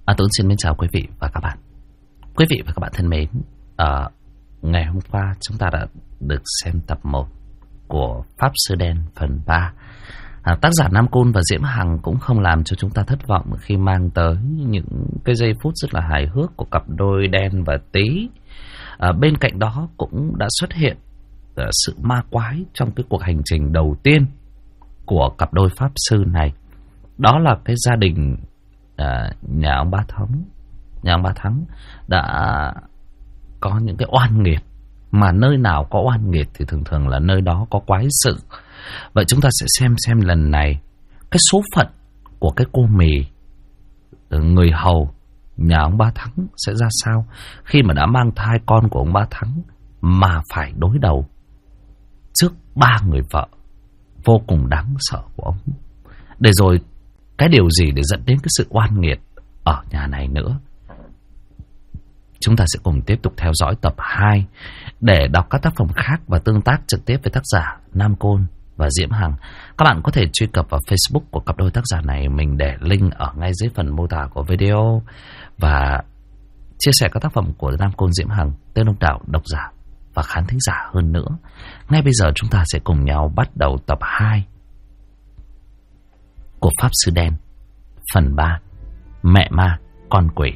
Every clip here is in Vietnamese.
Tuấn xin mến chào quý vị và các bạn. Quý vị và các bạn thân mến, ngày hôm qua chúng ta đã được xem tập 1 của Pháp Sư Đen phần 3. Tác giả Nam Côn và Diễm Hằng cũng không làm cho chúng ta thất vọng khi mang tới những cái giây phút rất là hài hước của cặp đôi Đen và Tí. Bên cạnh đó cũng đã xuất hiện sự ma quái trong cái cuộc hành trình đầu tiên của cặp đôi Pháp Sư này. Đó là cái gia đình nhà ông Ba Thắng đã có những cái oan nghiệt, mà nơi nào có oan nghiệt thì thường thường là nơi đó có quái sự. Vậy chúng ta sẽ xem lần này cái số phận của cái cô Mì, người hầu nhà ông Ba Thắng sẽ ra sao khi mà đã mang thai con của ông Ba Thắng mà phải đối đầu trước 3 người vợ vô cùng đáng sợ của ông. Để rồi cái điều gì để dẫn đến cái sự oan nghiệt ở nhà này nữa. Chúng ta sẽ cùng tiếp tục theo dõi tập 2 để đọc các tác phẩm khác và tương tác trực tiếp với tác giả Nam Côn và Diễm Hằng. Các bạn có thể truy cập vào Facebook của cặp đôi tác giả này. Mình để link ở ngay dưới phần mô tả của video. Và chia sẻ các tác phẩm của Nam Côn, Diễm Hằng tới đông đảo độc giả và khán thính giả hơn nữa. Ngay bây giờ chúng ta sẽ cùng nhau bắt đầu tập 2 của Pháp Sư Đen phần 3, Mẹ Ma Con Quỷ.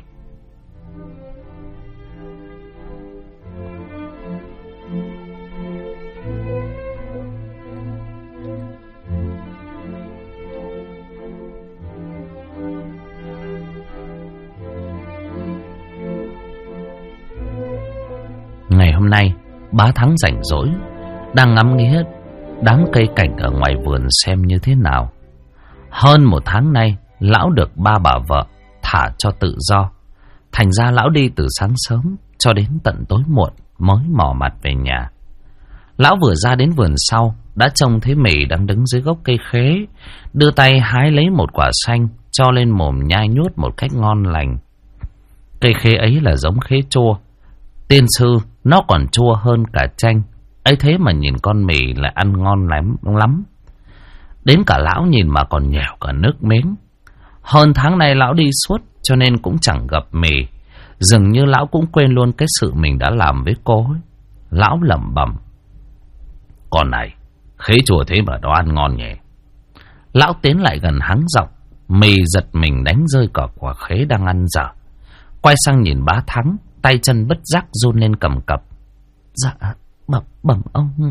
Ngày hôm nay, Bá Thắng rảnh rỗi, đang ngắm nghía đám cây cảnh ở ngoài vườn xem như thế nào. Hơn 1 tháng nay, lão được 3 bà vợ thả cho tự do. Thành ra lão đi từ sáng sớm cho đến tận tối muộn mới mò mặt về nhà. Lão vừa ra đến vườn sau, đã trông thấy Mì đang đứng dưới gốc cây khế, đưa tay hái lấy một quả xanh, cho lên mồm nhai nhút một cách ngon lành. Cây khế ấy là giống khế chua. Tiên sư, nó còn chua hơn cả chanh. Ấy thế mà nhìn con Mì lại ăn ngon lắm. Đến cả lão nhìn mà còn nhèo cả nước miếng. Hơn tháng nay lão đi suốt cho nên cũng chẳng gặp Mì. Dường như lão cũng quên luôn cái sự mình đã làm với cô ấy. Lão lẩm bẩm: con này, khế chua thế mà nó ăn ngon nhỉ. Lão tiến lại gần hắng giọng. Mì giật mình đánh rơi cả quả khế đang ăn dở. Quay sang nhìn Bá Thắng, tay chân bất giác run lên cầm cập. Dạ, bẩm ông.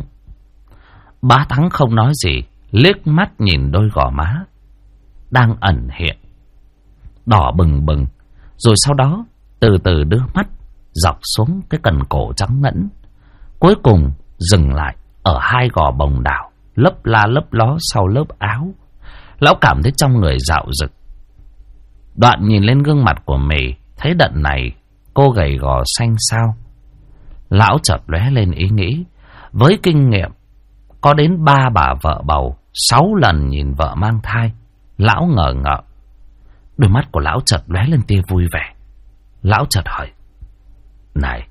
Bá Thắng không nói gì, liếc mắt nhìn đôi gò má đang ẩn hiện đỏ bừng bừng, rồi sau đó từ từ đưa mắt dọc xuống cái cần cổ trắng ngẫn, cuối cùng dừng lại ở 2 gò bồng đảo lấp la lấp ló sau lớp áo. Lão cảm thấy trong người dạo rực. Đoạn nhìn lên gương mặt của Mì, thấy đận này cô gầy gò xanh xao. Lão chợt lóe lên ý nghĩ, với kinh nghiệm có đến 3 bà vợ bầu, 6 lần nhìn vợ mang thai, lão ngờ ngợ. Đôi mắt của lão chợt lóe lên tia vui vẻ. Lão chợt hỏi: này,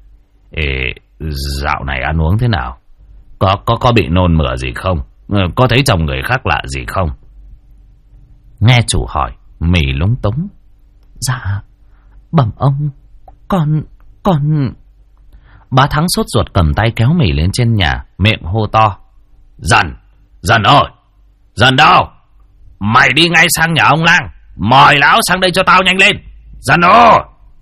dạo này ăn uống thế nào? Có bị nôn mửa gì không? Có thấy chồng người khác lạ gì không? Nghe chủ hỏi, Mì lúng túng. Dạ, bẩm ông, con... Bá Thắng sốt ruột cầm tay kéo Mì lên trên nhà, miệng hô to: Dần ơi, Dần đâu? Mày đi ngay sang nhà ông Lang, mời lão sang đây cho tao nhanh lên. Dần ơi!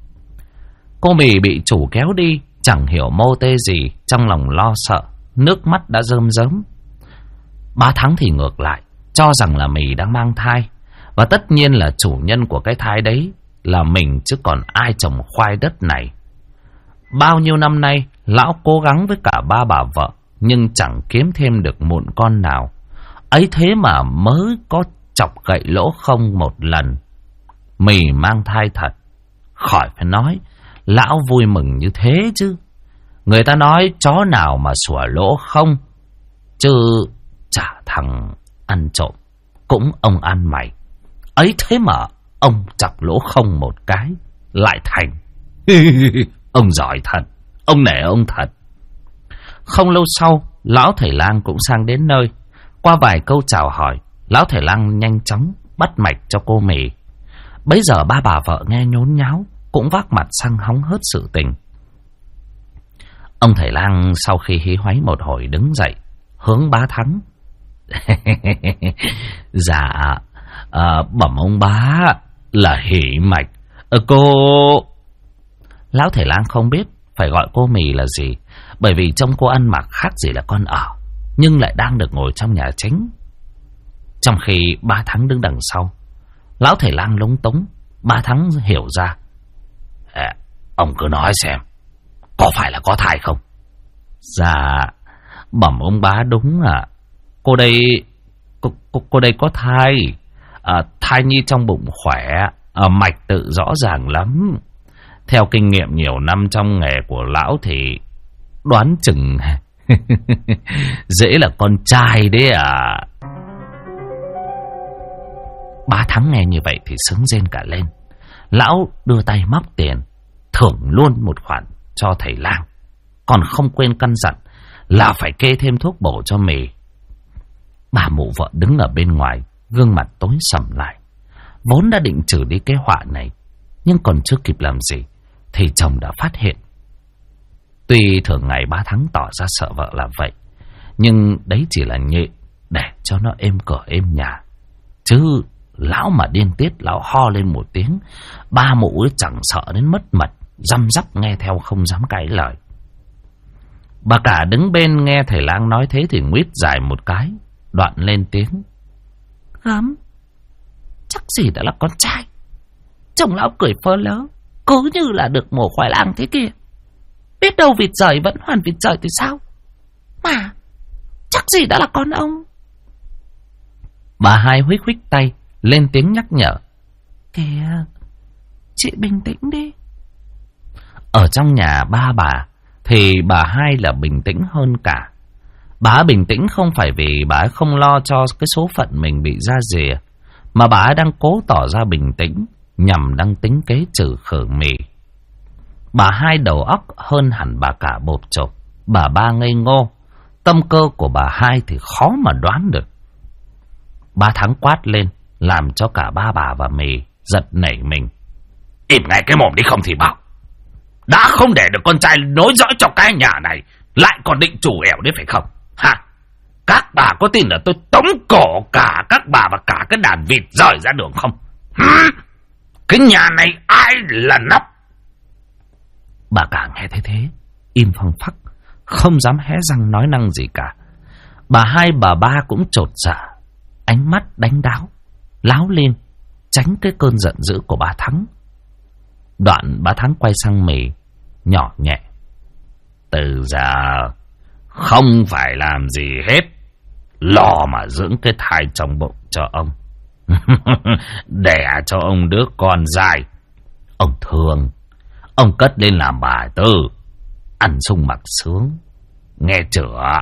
Cô Mì bị chủ kéo đi, chẳng hiểu mô tê gì, trong lòng lo sợ, nước mắt đã rơm rớm. Bá Thắng thì ngược lại, cho rằng là Mì đang mang thai, và tất nhiên là chủ nhân của cái thai đấy là mình chứ còn ai trồng khoai đất này. Bao nhiêu năm nay, lão cố gắng với cả 3 bà vợ, nhưng chẳng kiếm thêm được mụn con nào. Ấy thế mà mới có chọc gậy lỗ không một lần. Mì mang thai thật, khỏi phải nói, lão vui mừng như thế chứ. Người ta nói chó nào mà sủa lỗ không, chứ chả thằng ăn trộm cũng ông ăn mày. Ấy thế mà ông chọc lỗ không một cái lại thành. Ông giỏi thật, ông nể ông thật. Không lâu sau, lão thầy lang cũng sang đến nơi. Qua vài câu chào hỏi, lão thầy lang nhanh chóng bắt mạch cho cô Mì. Bấy giờ ba bà vợ nghe nhốn nháo cũng vác mặt sang hóng hớt sự tình. Ông thầy lang sau khi hí hoáy một hồi đứng dậy hướng Bá Thắng. Dạ, bẩm ông bá là hỉ mạch. Cô... Lão thầy lang không biết phải gọi cô Mì là gì, bởi vì trông cô ăn mặc khác gì là con ở, nhưng lại đang được ngồi trong nhà chính. Trong khi Bá Thắng đứng đằng sau, lão thầy lang lúng túng. Bá Thắng hiểu ra. Ông cứ nói xem, có phải là có thai không? Dạ, bẩm ông bá đúng ạ. Cô đây có thai. Thai nhi trong bụng khỏe, mạch tự rõ ràng lắm. Theo kinh nghiệm nhiều năm trong nghề của lão thì đoán chừng dễ là con trai đấy à. Bá Thắng nghe như vậy thì sướng rên cả lên. Lão đưa tay móc tiền thưởng luôn một khoản cho thầy lang, còn không quên căn dặn là phải kê thêm thuốc bổ cho Mì. Bà mụ vợ đứng ở bên ngoài, gương mặt tối sầm lại. Vốn đã định trừ đi cái họa này, nhưng còn chưa kịp làm gì thì chồng đã phát hiện. Tuy thường ngày Bá Thắng tỏ ra sợ vợ là vậy, nhưng đấy chỉ là nhịn để cho nó êm cửa êm nhà. Chứ lão mà điên tiết, lão ho lên một tiếng, ba mụ chẳng sợ đến mất mật, răm rắp nghe theo không dám cãi lời. Bà cả đứng bên nghe thầy lang nói thế thì nguyết dài một cái, đoạn lên tiếng. Gớm, chắc gì đã là con trai. Chồng lão cười phơ lớ, cứ như là được mổ khoai lang thế kia. Biết đâu vịt rời vẫn hoàn vịt rời thì sao? Mà chắc gì đã là con ông. Bà hai huých huých tay lên tiếng nhắc nhở. Kìa, chị bình tĩnh đi. Ở trong nhà ba bà thì bà hai là bình tĩnh hơn cả. Bà bình tĩnh không phải vì bà không lo cho cái số phận mình bị ra rìa, mà bà đang cố tỏ ra bình tĩnh nhằm đang tính kế trừ khử Mì. Bà hai đầu óc hơn hẳn bà cả bộp chộp. Bà ba ngây ngô, tâm cơ của bà hai thì khó mà đoán được. Bá Thắng quát lên làm cho cả ba bà và Mì giật nảy mình. Im ngay cái mồm đi không thì bảo. Đã không để được con trai nối dõi cho cái nhà này, lại còn định chủ ẻo đấy phải không? Hả? Các bà có tin là tôi tống cổ cả các bà và cả cái đàn vịt rời ra đường không? Cái nhà này ai là nóc? Bà cả nghe thấy thế, im phăng phắc, không dám hé răng nói năng gì cả. Bà hai bà ba cũng chột dạ, ánh mắt đánh đáo, láo lên, tránh cái cơn giận dữ của bà Thắng. Đoạn bà Thắng quay sang Mì, nhỏ nhẹ. Từ giờ không phải làm gì hết, lo mà dưỡng cái thai trong bụng cho ông. Đẻ cho ông đứa con dài. Ông thương, ông cất lên làm bà tư, ăn sung mặc sướng, nghe chưa?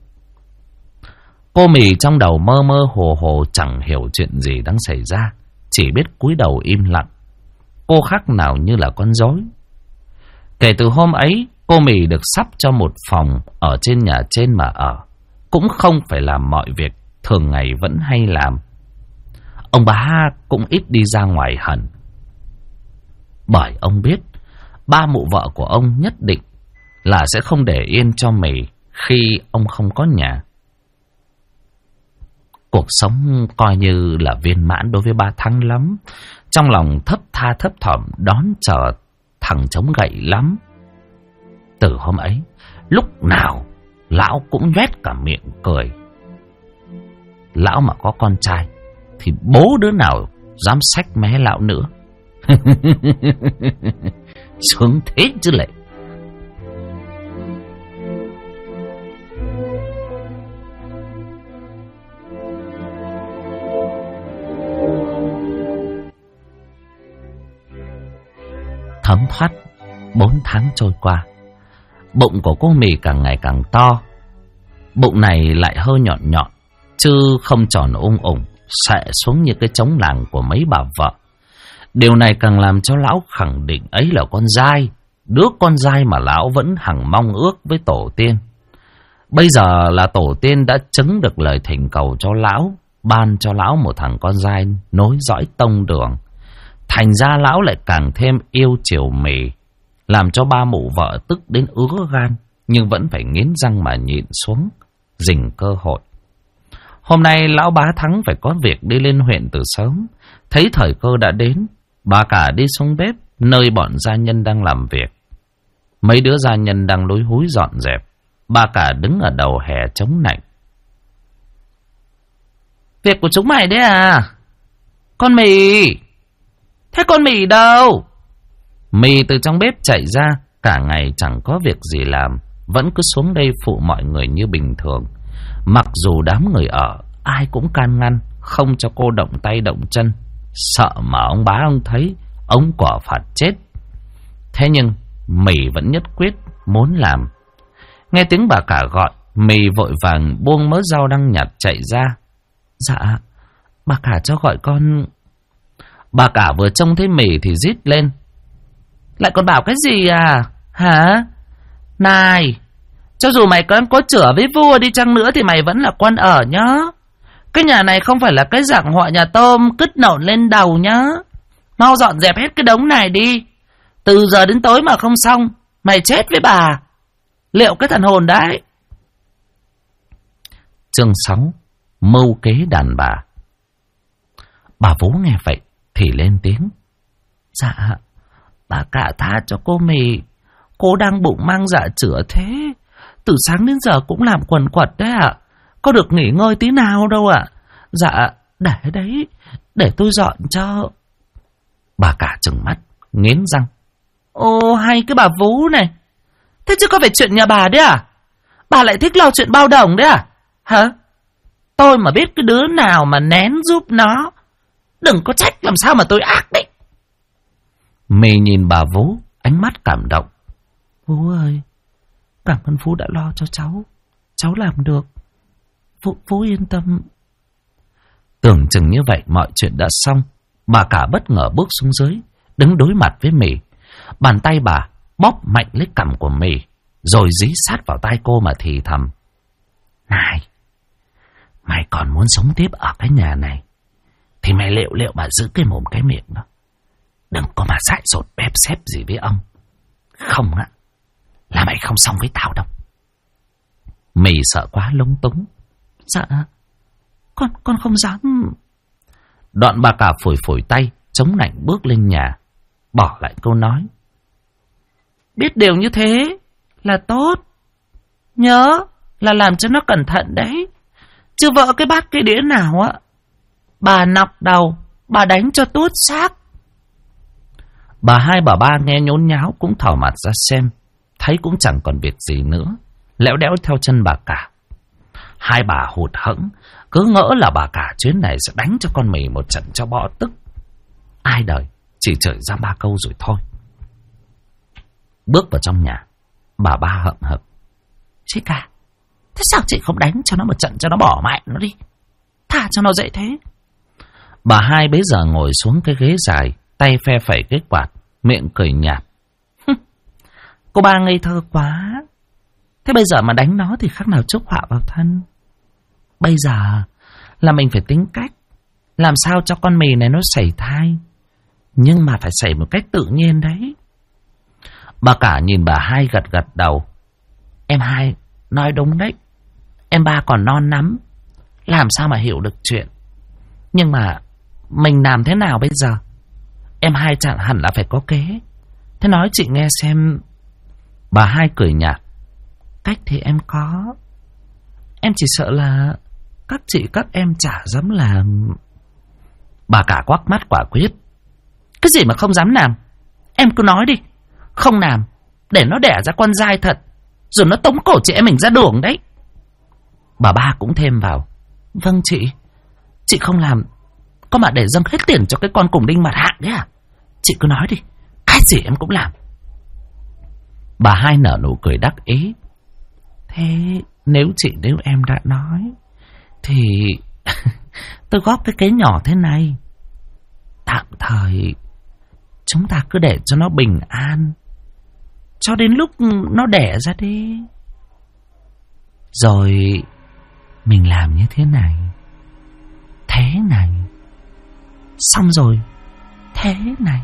Cô Mì trong đầu mơ mơ hồ hồ, chẳng hiểu chuyện gì đang xảy ra, chỉ biết cúi đầu im lặng. Cô khác nào như là con rối. Kể từ hôm ấy, cô Mì được sắp cho một phòng ở trên nhà trên mà ở, cũng không phải làm mọi việc thường ngày vẫn hay làm. Ông bà cũng ít đi ra ngoài hẳn, bởi ông biết ba mụ vợ của ông nhất định là sẽ không để yên cho Mì khi ông không có nhà. Cuộc sống coi như là viên mãn đối với Bá Thắng lắm. Trong lòng thấp tha thấp thỏm đón chờ thằng chống gậy lắm. Từ hôm ấy, lúc nào lão cũng nhoét cả miệng cười. Lão mà có con trai thì bố đứa nào dám xách mé lão nữa. Sướng thế chứ lệ. Thấm thoát 4 tháng trôi qua, bụng của cô Mì càng ngày càng to. Bụng này lại hơi nhọn nhọn, chứ không tròn ung xệ xuống như cái trống làng của mấy bà vợ. Điều này càng làm cho lão khẳng định ấy là con dai, đứa con dai mà lão vẫn hằng mong ước với tổ tiên. Bây giờ là tổ tiên đã chứng được lời thỉnh cầu cho lão, ban cho lão một thằng con dai nối dõi tông đường. Thành ra lão lại càng thêm yêu chiều Mì, làm cho ba mụ vợ tức đến ứa gan, nhưng vẫn phải nghiến răng mà nhịn xuống, rình cơ hội. Hôm nay lão Bá Thắng phải có việc đi lên huyện từ sớm. Thấy thời cơ đã đến, bà cả đi xuống bếp nơi bọn gia nhân đang làm việc. Mấy đứa gia nhân đang lúi húi dọn dẹp. Bà cả đứng ở đầu hè chống nạnh. Việc của chúng mày đấy à? Con Mì! Thế con Mì đâu? Mì từ trong bếp chạy ra, cả ngày chẳng có việc gì làm, vẫn cứ xuống đây phụ mọi người như bình thường. Mặc dù đám người ở, ai cũng can ngăn, không cho cô động tay động chân, sợ mà ông bá ông thấy, ông quả phạt chết. Thế nhưng, Mì vẫn nhất quyết muốn làm. Nghe tiếng bà cả gọi, Mì vội vàng buông mớ rau đang nhặt chạy ra. Dạ, bà cả cho gọi con. Bà cả vừa trông thấy Mì thì rít lên. Lại còn bảo cái gì à? Hả? Này, cho dù mày có chửa với vua đi chăng nữa thì mày vẫn là quân ở nhá. Cái nhà này không phải là cái dạng họ nhà tôm cứt nổn lên đầu nhá. Mau dọn dẹp hết cái đống này đi. Từ giờ đến tối mà không xong, mày chết với bà. Liệu cái thần hồn đấy. Chương 6. Mưu kế đàn bà. Bà Vú nghe vậy thì lên tiếng. Dạ, bà cả tha cho cô Mì. Cô đang bụng mang dạ chữa thế. Từ sáng đến giờ cũng làm quần quật đấy ạ. Có được nghỉ ngơi tí nào đâu ạ. Dạ, để đấy, để tôi dọn cho. Bà cả trừng mắt, nghiến răng. Ồ, hay cái bà Vú này. Thế chứ có phải chuyện nhà bà đấy à? Bà lại thích lo chuyện bao đồng đấy à? Hả? Tôi mà biết cái đứa nào mà nén giúp nó, đừng có trách làm sao mà tôi ác đấy. Mì nhìn bà Vú, ánh mắt cảm động. Vú ơi, cảm ơn Vú đã lo cho cháu. Cháu làm được. Vú yên tâm. Tưởng chừng như vậy mọi chuyện đã xong. Bà cả bất ngờ bước xuống dưới, đứng đối mặt với Mì. Bàn tay bà bóp mạnh lấy cằm của Mì, rồi dí sát vào tai cô mà thì thầm. Này, mày còn muốn sống tiếp ở cái nhà này thì mày liệu mà giữ cái mồm cái miệng đó. Đừng có mà dại dột bép xép gì với ông. Không á, là mày không xong với tao đâu. Mì sợ quá lúng túng. Dạ, con không dám. Đoạn bà cả phủi tay, chống nạnh bước lên nhà, bỏ lại câu nói. Biết điều như thế là tốt. Nhớ là làm cho nó cẩn thận đấy. Chứ vỡ cái bát cái đĩa nào á, bà nọc đầu, bà đánh cho tuốt xác. Bà hai bà ba nghe nhốn nháo cũng thỏ mặt ra xem. Thấy cũng chẳng còn việc gì nữa, lẽo đẽo theo chân bà cả. Hai bà hụt hẫng, cứ ngỡ là bà cả chuyến này sẽ đánh cho con Mì một trận cho bỏ tức. Ai đời, chỉ chửi ra ba câu rồi thôi. Bước vào trong nhà, bà ba hậm hực. Chị cả, thế sao chị không đánh cho nó một trận cho nó bỏ mẹ nó đi? Thả cho nó dễ thế. Bà hai bấy giờ ngồi xuống cái ghế dài, tay phe phẩy cái quạt, miệng cười nhạt. Cô ba ngây thơ quá. Thế bây giờ mà đánh nó thì khác nào chuốc họa vào thân. Bây giờ là mình phải tính cách làm sao cho con Mì này nó sảy thai, nhưng mà phải sảy một cách tự nhiên đấy. Bà cả nhìn bà hai gật gật đầu. Em hai nói đúng đấy. Em ba còn non lắm, làm sao mà hiểu được chuyện. Nhưng mà mình làm thế nào bây giờ? Em hai chẳng hẳn là phải có kế. Thế nói chị nghe xem. Bà hai cười nhạt. Cách thì em có. Em chỉ sợ là các chị các em chả dám làm. Bà cả quắc mắt quả quyết. Cái gì mà không dám làm? Em cứ nói đi. Không làm, để nó đẻ ra con dai thật, rồi nó tống cổ chị em mình ra đường đấy. Bà ba cũng thêm vào. Vâng chị không làm. Có mà để dâng hết tiền cho cái con cùng đinh mặt hạng đấy à? Chị cứ nói đi, cái gì em cũng làm. Bà hai nở nụ cười đắc ý. Thế nếu em đã nói thì tôi góp cái kế nhỏ thế này. Tạm thời chúng ta cứ để cho nó bình an cho đến lúc nó đẻ ra đi, rồi mình làm như thế này, thế này, xong rồi thế này.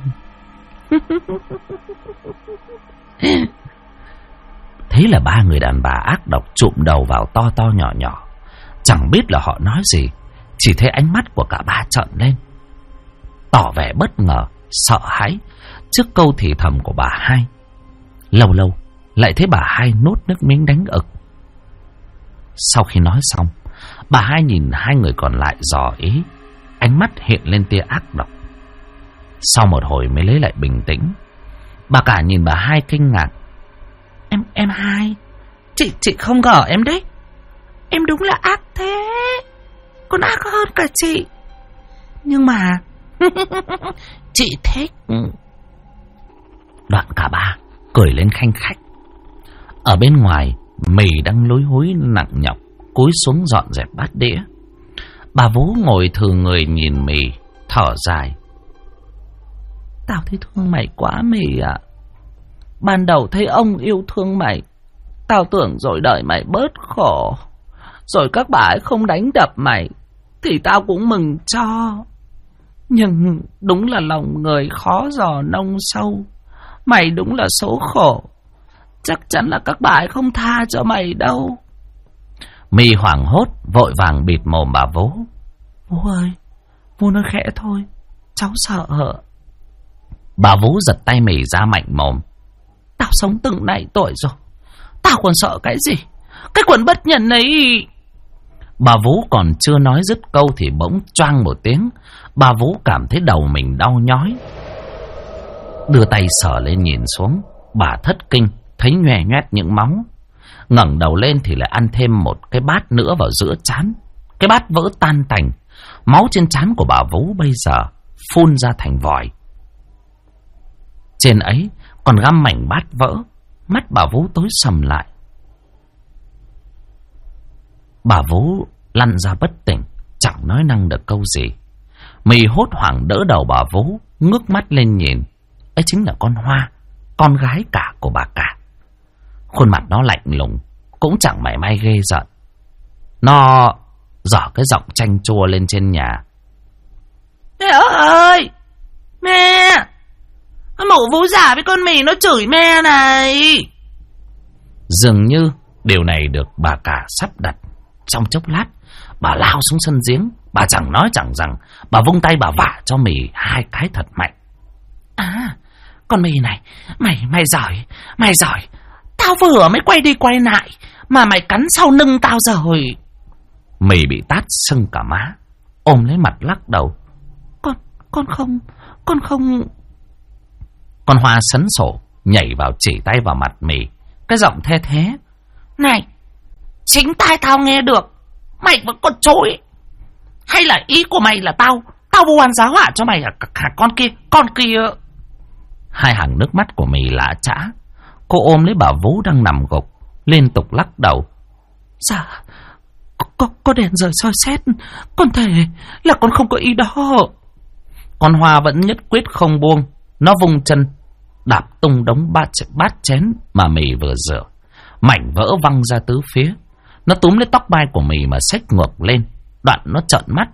Thế là ba người đàn bà ác độc chụm đầu vào to to nhỏ nhỏ. Chẳng biết là họ nói gì, chỉ thấy ánh mắt của cả ba trợn lên, tỏ vẻ bất ngờ, sợ hãi trước câu thì thầm của bà hai. Lâu lâu lại thấy bà hai nuốt nước miếng đánh ực. Sau khi nói xong, bà hai nhìn hai người còn lại dò ý, ánh mắt hiện lên tia ác độc. Sau một hồi mới lấy lại bình tĩnh. Bà cả nhìn bà hai kinh ngạc. Em hai, chị không ngờ em đấy. Em đúng là ác thế, còn ác hơn cả chị. Nhưng mà chị thích. Đoạn cả ba cười lên khanh khách. Ở bên ngoài, Mì đang lối húi nặng nhọc cúi xuống dọn dẹp bát đĩa. Bà Vú ngồi thừ người nhìn Mì, thở dài. Tao thấy thương mày quá Mì ạ. Ban đầu thấy ông yêu thương mày, tao tưởng rồi đời mày bớt khổ, rồi các bà ấy không đánh đập mày, thì tao cũng mừng cho. Nhưng đúng là lòng người khó dò nông sâu. Mày đúng là số khổ. Chắc chắn là các bà ấy không tha cho mày đâu. Mì hoảng hốt vội vàng bịt mồm bà Vú. Vú ơi, Vú nói khẽ thôi, cháu sợ. Bà Vú giật tay Mì ra mạnh mồm. Tao sống từng này tuổi rồi, tao còn sợ cái gì? Cái quần bất nhân ấy. Bà Vú còn chưa nói dứt câu thì bỗng choang một tiếng. Bà Vú cảm thấy đầu mình đau nhói, đưa tay sờ lên nhìn xuống. Bà thất kinh, thấy nhoè nhoét những máu. Ngẩng đầu lên thì lại ăn thêm một cái bát nữa vào giữa trán. Cái bát vỡ tan tành. Máu trên trán của bà Vú bây giờ phun ra thành vòi. Trên ấy còn găm mảnh bát vỡ. Mắt bà Vú tối sầm lại. Bà Vú lăn ra bất tỉnh, chẳng nói năng được câu gì. Mì hốt hoảng đỡ đầu bà Vú, ngước mắt lên nhìn. Ấy chính là con Hoa, con gái cả của bà cả. Khuôn mặt nó lạnh lùng, cũng chẳng mảy may ghê giận. Nó giở cái giọng chanh chua lên trên nhà. Mẹ ơi, mẹ, mụ Vú già với con Mì nó chửi mẹ này. Dường như điều này được bà cả sắp đặt. Trong chốc lát, bà lao xuống sân giếng. Bà chẳng nói chẳng rằng, bà vung tay bà vả cho Mì hai cái thật mạnh. À, con Mì này, mày giỏi. Tao vừa mới quay đi quay lại mà mày cắn sau lưng tao rồi. Mì bị tát sưng cả má, ôm lấy mặt lắc đầu. Con không. Con Hoa sấn sổ nhảy vào chỉ tay vào mặt Mì, cái giọng the thế. Này, chính tai tao nghe được, mày vẫn còn chối. Hay là ý của mày là tao vu oan giá họa cho mày à? Con kia. Hai hàng nước mắt của Mì lã chã. Cô ôm lấy bà Vú đang nằm gục, liên tục lắc đầu. Dạ, có đèn giờ soi xét, con thề là con không có ý đó. Con Hoa vẫn nhất quyết không buông. Nó vung chân đạp tung đống bát chén mà Mì vừa rửa. Mảnh vỡ văng ra tứ phía. Nó túm lấy tóc mai của Mì mà xách ngược lên. Đoạn nó trợn mắt.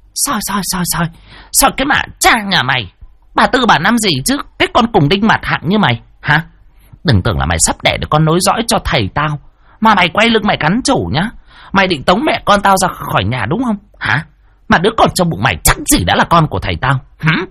Soi cái mả cha nhà mày. Bà Tư bà Năm gì chứ, cái con cùng đinh mặt hạng như mày hả? Đừng tưởng là mày sắp đẻ được con nối dõi cho thầy tao mà mày quay lưng mày cắn chủ nhá. Mày định tống mẹ con tao ra khỏi nhà đúng không hả? Mà đứa con trong bụng mày chắc gì đã là con của thầy tao.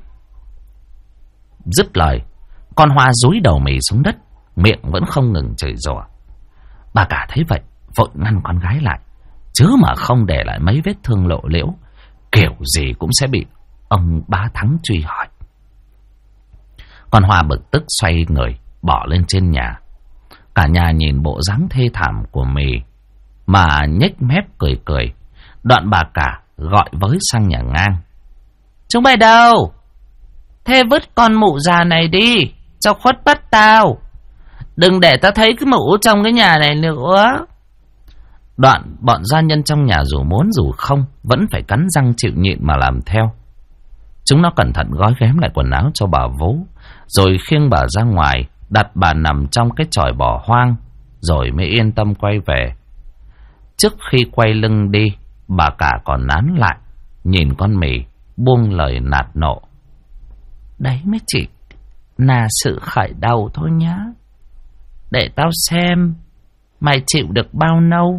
Dứt lời, con Hoa dúi đầu Mì xuống đất, miệng vẫn không ngừng chửi rủa. Bà cả thấy vậy vội ngăn con gái lại, chứ mà không để lại mấy vết thương lộ liễu, kiểu gì cũng sẽ bị ông Bá Thắng truy hỏi. Con Hoa bực tức xoay người bỏ lên trên nhà. Cả nhà nhìn bộ dáng thê thảm của Mì mà nhếch mép cười. Đoạn bà cả gọi với sang nhà ngang. Chúng mày đâu? Thế vứt con mụ già này đi, cho khuất bắt tao. Đừng để tao thấy cái mụ trong cái nhà này nữa. Đoạn bọn gia nhân trong nhà dù muốn dù không vẫn phải cắn răng chịu nhịn mà làm theo. Chúng nó cẩn thận gói ghém lại quần áo cho bà Vú, rồi khiêng bà ra ngoài, đặt bà nằm trong cái chòi bỏ hoang, rồi mới yên tâm quay về. Trước khi quay lưng đi, bà cả còn nán lại, nhìn con Mì, buông lời nạt nộ. đấy mới chỉ là sự khởi đầu thôi nhá. Để tao xem mày chịu được bao lâu.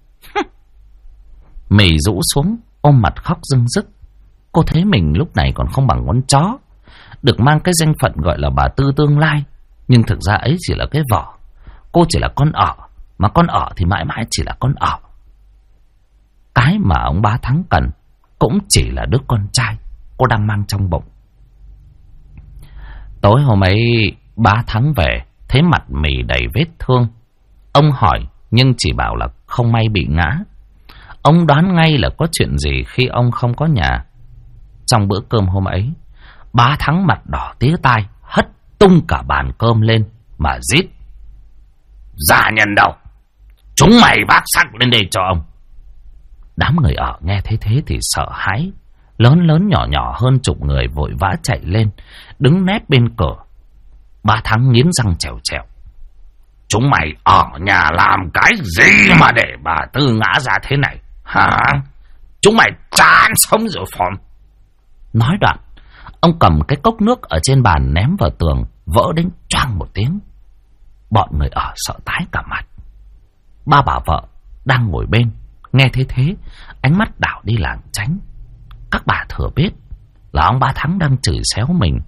Mì rũ xuống, ôm mặt khóc rưng rức. Cô thấy mình lúc này còn không bằng con chó, được mang cái danh phận gọi là bà Tư tương lai. Nhưng thực ra ấy chỉ là cái vỏ. Cô chỉ là con ở, mà con ở thì mãi mãi chỉ là con ở. Cái mà ông Bá Thắng cần cũng chỉ là đứa con trai cô đang mang trong bụng. Tối hôm ấy Bá Thắng về, thấy mặt Mì đầy vết thương. Ông hỏi nhưng chỉ bảo là không may bị ngã. Ông đoán ngay là có chuyện gì khi ông không có nhà. Trong bữa cơm hôm ấy, Bá Thắng mặt đỏ tía tai, hất tung cả bàn cơm lên mà rít: gia nhân đâu? Chúng mày vác xác lên đây cho ông. Đám người ở nghe thấy thế thì sợ hãi, lớn lớn nhỏ nhỏ hơn chục người vội vã chạy lên, đứng nép bên cửa. Bá Thắng nghiến răng trèo trèo: chúng mày ở nhà làm cái gì mà để bà Tư ngã ra thế này hả? Chúng mày chán sống rồi phòm. Nói đoạn, ông cầm cái cốc nước ở trên bàn ném vào tường, vỡ đến choang một tiếng. Bọn người ở sợ tái cả mặt. Ba bà vợ đang ngồi bên nghe thấy thế, ánh mắt đảo đi lảng tránh. Các bà thừa biết là ông Bá Thắng đang chửi xéo mình,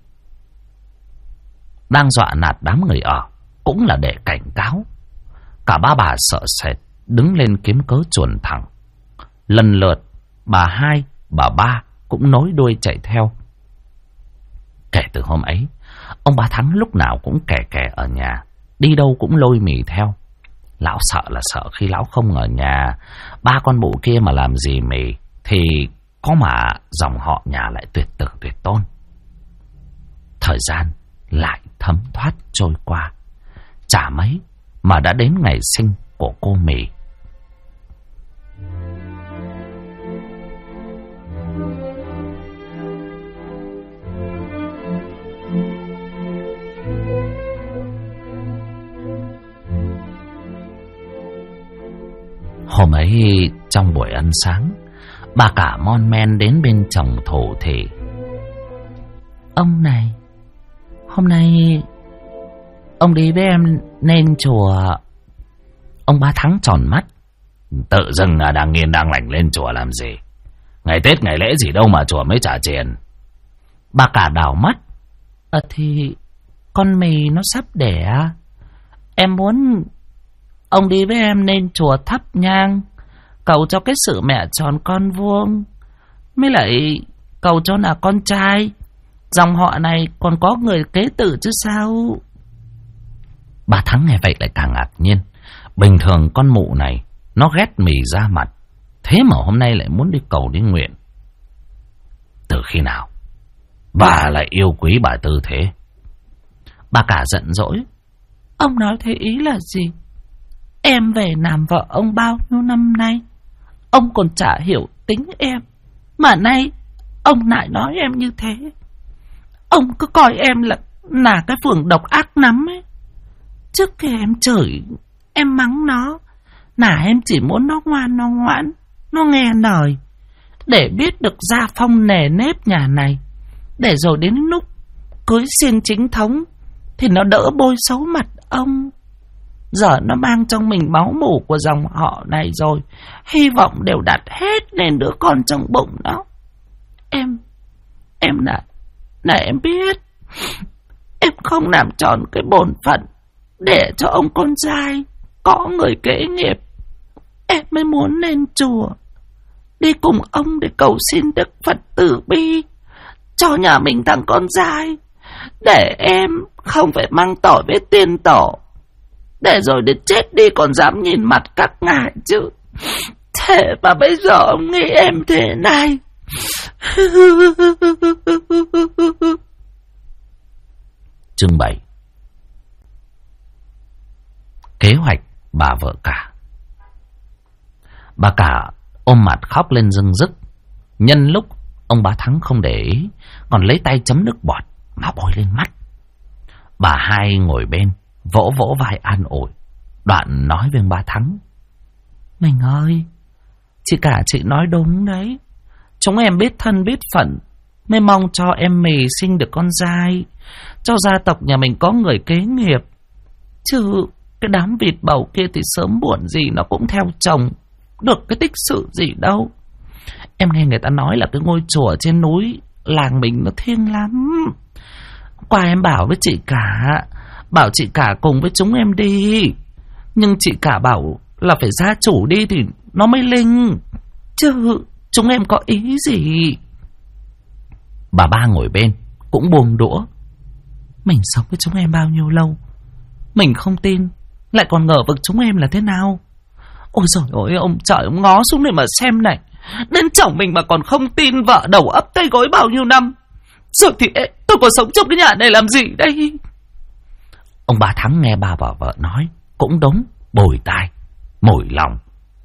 đang dọa nạt đám người ở, cũng là để cảnh cáo. Cả ba bà sợ sệt đứng lên kiếm cớ chuồn thẳng. Lần lượt bà hai, bà ba cũng nối đuôi chạy theo. Kể từ hôm ấy, ông Bá Thắng lúc nào cũng kè kè ở nhà, đi đâu cũng lôi Mì theo. Lão sợ là sợ khi lão không ở nhà, ba con bụ kia mà làm gì Mì thì có mà dòng họ nhà lại tuyệt tử tuyệt tôn. Thời gian lại thấm thoát trôi qua, chả mấy mà đã đến ngày sinh của cô Mì. Hôm ấy trong buổi ăn sáng, bà cả mon men đến bên chồng thổ thì: ông này, hôm nay ông đi với em lên chùa. Ông Bá Thắng tròn mắt: tự dưng là đang nghiền đang lành lên chùa làm gì? Ngày Tết ngày lễ gì đâu mà chùa mới trả tiền. Bà cả đảo mắt: thì con Mì nó sắp đẻ, em muốn ông đi với em lên chùa thắp nhang, cầu cho cái sự mẹ tròn con vuông, mới lại cầu cho là con trai dòng họ này còn có người kế tử chứ sao. Bà Thắng nghe vậy lại càng ngạc nhiên. Bình thường con mụ này nó ghét Mì ra mặt, thế mà hôm nay lại muốn đi cầu đi nguyện. Từ khi nào bà lại yêu quý bà Tư thế? Bà cả giận dỗi: ông nói thế ý là gì? Em về làm vợ ông bao nhiêu năm nay, ông còn chả hiểu tính em, mà nay ông lại nói em như thế. Ông cứ coi em là cái phường độc ác lắm ấy. Trước kia em chửi, em mắng nó là em chỉ muốn nó ngoan, nó ngoãn, nó nghe lời, để biết được gia phong nề nếp nhà này, để rồi đến lúc cưới xin chính thống thì nó đỡ bôi xấu mặt ông. Giờ nó mang trong mình máu mủ của dòng họ này rồi, hy vọng đều đặt hết lên đứa con trong bụng nó. Em là em biết em không làm tròn cái bổn phận để cho ông con trai có người kế nghiệp. Em mới muốn lên chùa đi cùng ông để cầu xin Đức Phật từ bi cho nhà mình thằng con trai, để em không phải mang tội với tiền tổ, để rồi đến chết đi còn dám nhìn mặt các ngài chứ. Thế mà bây giờ ông nghĩ em thế này. Chương 7. Kế hoạch bà vợ cả. Bà cả ôm mặt khóc lên rưng rức. Nhân lúc ông Bá Thắng không để ý, còn lấy tay chấm nước bọt mà bôi lên mắt. Bà hai ngồi bên vỗ vỗ vai an ủi, đoạn nói với ông Bá Thắng: mình ơi, chị cả chị nói đúng đấy, chúng em biết thân biết phận mới mong cho em mì sinh được con trai, cho gia tộc nhà mình có người kế nghiệp. Chứ cái đám vịt bầu kia thì sớm muộn gì nó cũng theo chồng, được cái tích sự gì đâu. Em nghe người ta nói là cái ngôi chùa trên núi làng mình nó thiêng lắm. Qua em bảo với chị cả, bảo chị cả cùng với chúng em đi. Nhưng chị cả bảo là phải gia chủ đi thì nó mới linh, chứ chúng em có ý gì. Bà ba ngồi bên cũng buông đũa. Mình sống với chúng em bao nhiêu lâu, mình không tin, lại còn ngờ vực chúng em là thế nào. Ôi giời ơi, ông trời, ông ngó xuống đây mà xem này. Đến chồng mình mà còn không tin, vợ đầu ấp tay gối bao nhiêu năm rồi thì tôi còn sống trong cái nhà này làm gì đây. Ông bà Thắng nghe bà và vợ nói cũng đúng, bồi tai mỏi lòng.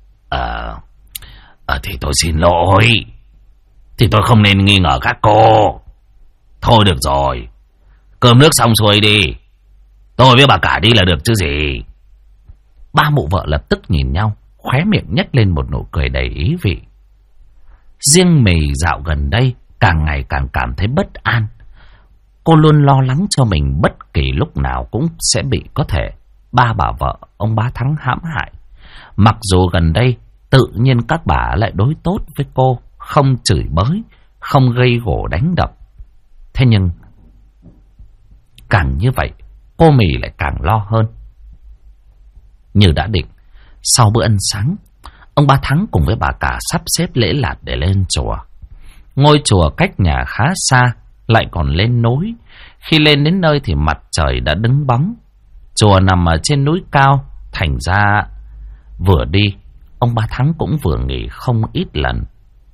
Thì tôi xin lỗi, thì tôi không nên nghi ngờ các cô. Thôi được rồi, cơm nước xong xuôi đi, tôi với bà cả đi là được chứ gì. Ba mụ vợ lập tức nhìn nhau, khóe miệng nhếch lên một nụ cười đầy ý vị. Riêng Mì dạo gần đây càng ngày càng cảm thấy bất an. Cô luôn lo lắng cho mình bất kỳ lúc nào cũng sẽ bị có thể ba bà vợ ông bá Thắng hãm hại. Mặc dù gần đây tự nhiên các bà lại đối tốt với cô, không chửi bới, không gây gổ đánh đập. Thế nhưng càng như vậy, cô Mì lại càng lo hơn. Như đã định, sau bữa ăn sáng, ông bá Thắng cùng với bà cả sắp xếp lễ lạt để lên chùa. Ngôi chùa cách nhà khá xa, lại còn lên núi. Khi lên đến nơi thì mặt trời đã đứng bóng. Chùa nằm ở trên núi cao, thành ra vừa đi, ông bá Thắng cũng vừa nghỉ không ít lần.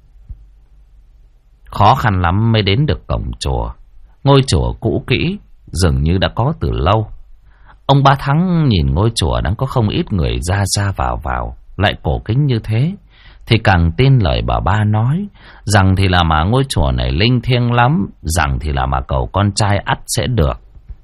Khó khăn lắm mới đến được cổng chùa. Ngôi chùa cũ kỹ, dường như đã có từ lâu. Ông bá Thắng nhìn ngôi chùa đang có không ít người ra ra vào, lại cổ kính như thế, thì càng tin lời bà ba nói, rằng thì là mà ngôi chùa này linh thiêng lắm, rằng thì là mà cầu con trai ắt sẽ được.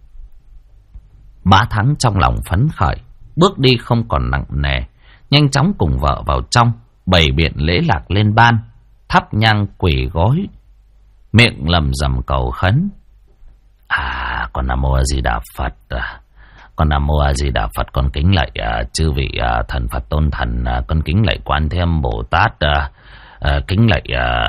Bá Thắng trong lòng phấn khởi, bước đi không còn nặng nề, nhanh chóng cùng vợ vào trong, bày biện lễ lạc lên ban, thắp nhang quỳ gối, miệng lầm rầm cầu khấn. Con Nam Mô A Di Đà Phật, con Nam Mô A Di Đà Phật, con kính lạy chư vị thần Phật tôn thần, con kính lạy Quan Thế Âm Bồ Tát, kính lạy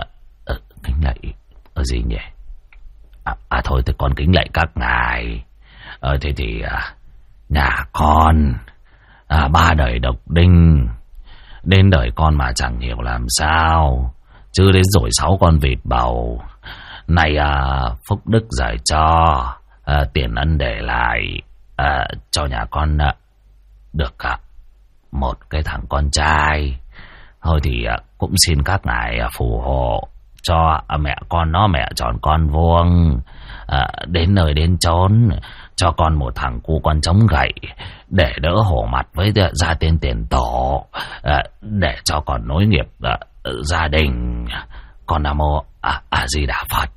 gì nhỉ? Thôi thì con kính lạy các ngài. Thế thì nhà con ba đời độc đinh, đến đời con mà chẳng hiểu làm sao, chứ đến rồi 6 con vịt bầu. Này phúc đức giải cho, tiền ân để lại cho nhà con được một cái thằng con trai. Thôi thì cũng xin các ngài phù hộ cho mẹ con nó mẹ tròn con vuông, đến nơi đến chốn cho con một thằng cu con chống gậy để đỡ hổ mặt với gia tiên tiền tổ, để cho con nối nghiệp gia đình. Con Nam Mô A Di Đà Phật.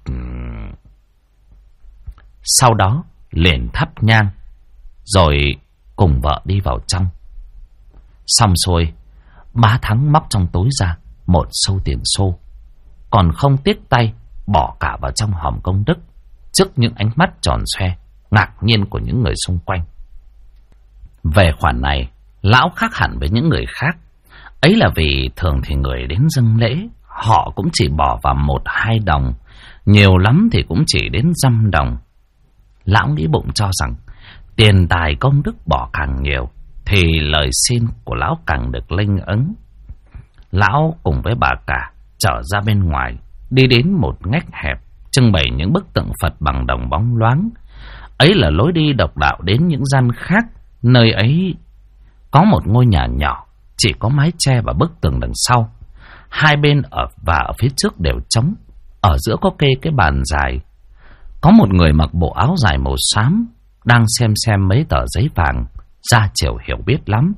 Sau đó liền thắp nhang, rồi cùng vợ đi vào trong. Xong xuôi, bá Thắng móc trong túi ra một xu tiền xu, còn không tiếc tay bỏ cả vào trong hòm công đức, trước những ánh mắt tròn xoe ngạc nhiên của những người xung quanh. Về khoản này, lão khác hẳn với những người khác. Ấy là vì thường thì người đến dâng lễ, họ cũng chỉ bỏ vào 1-2 đồng, nhiều lắm thì cũng chỉ đến 5 đồng. Lão nghĩ bụng cho rằng tiền tài công đức bỏ càng nhiều thì lời xin của lão càng được linh ứng. Lão cùng với bà cả trở ra bên ngoài, đi đến một ngách hẹp trưng bày những bức tượng Phật bằng đồng bóng loáng. Ấy là lối đi độc đạo đến những gian khác. Nơi ấy có một ngôi nhà nhỏ, chỉ có mái che và bức tường đằng sau. Hai bên ở phía trước đều trống. Ở giữa có kê cái bàn dài. Có một người mặc bộ áo dài màu xám đang xem mấy tờ giấy vàng, ra chiều hiểu biết lắm.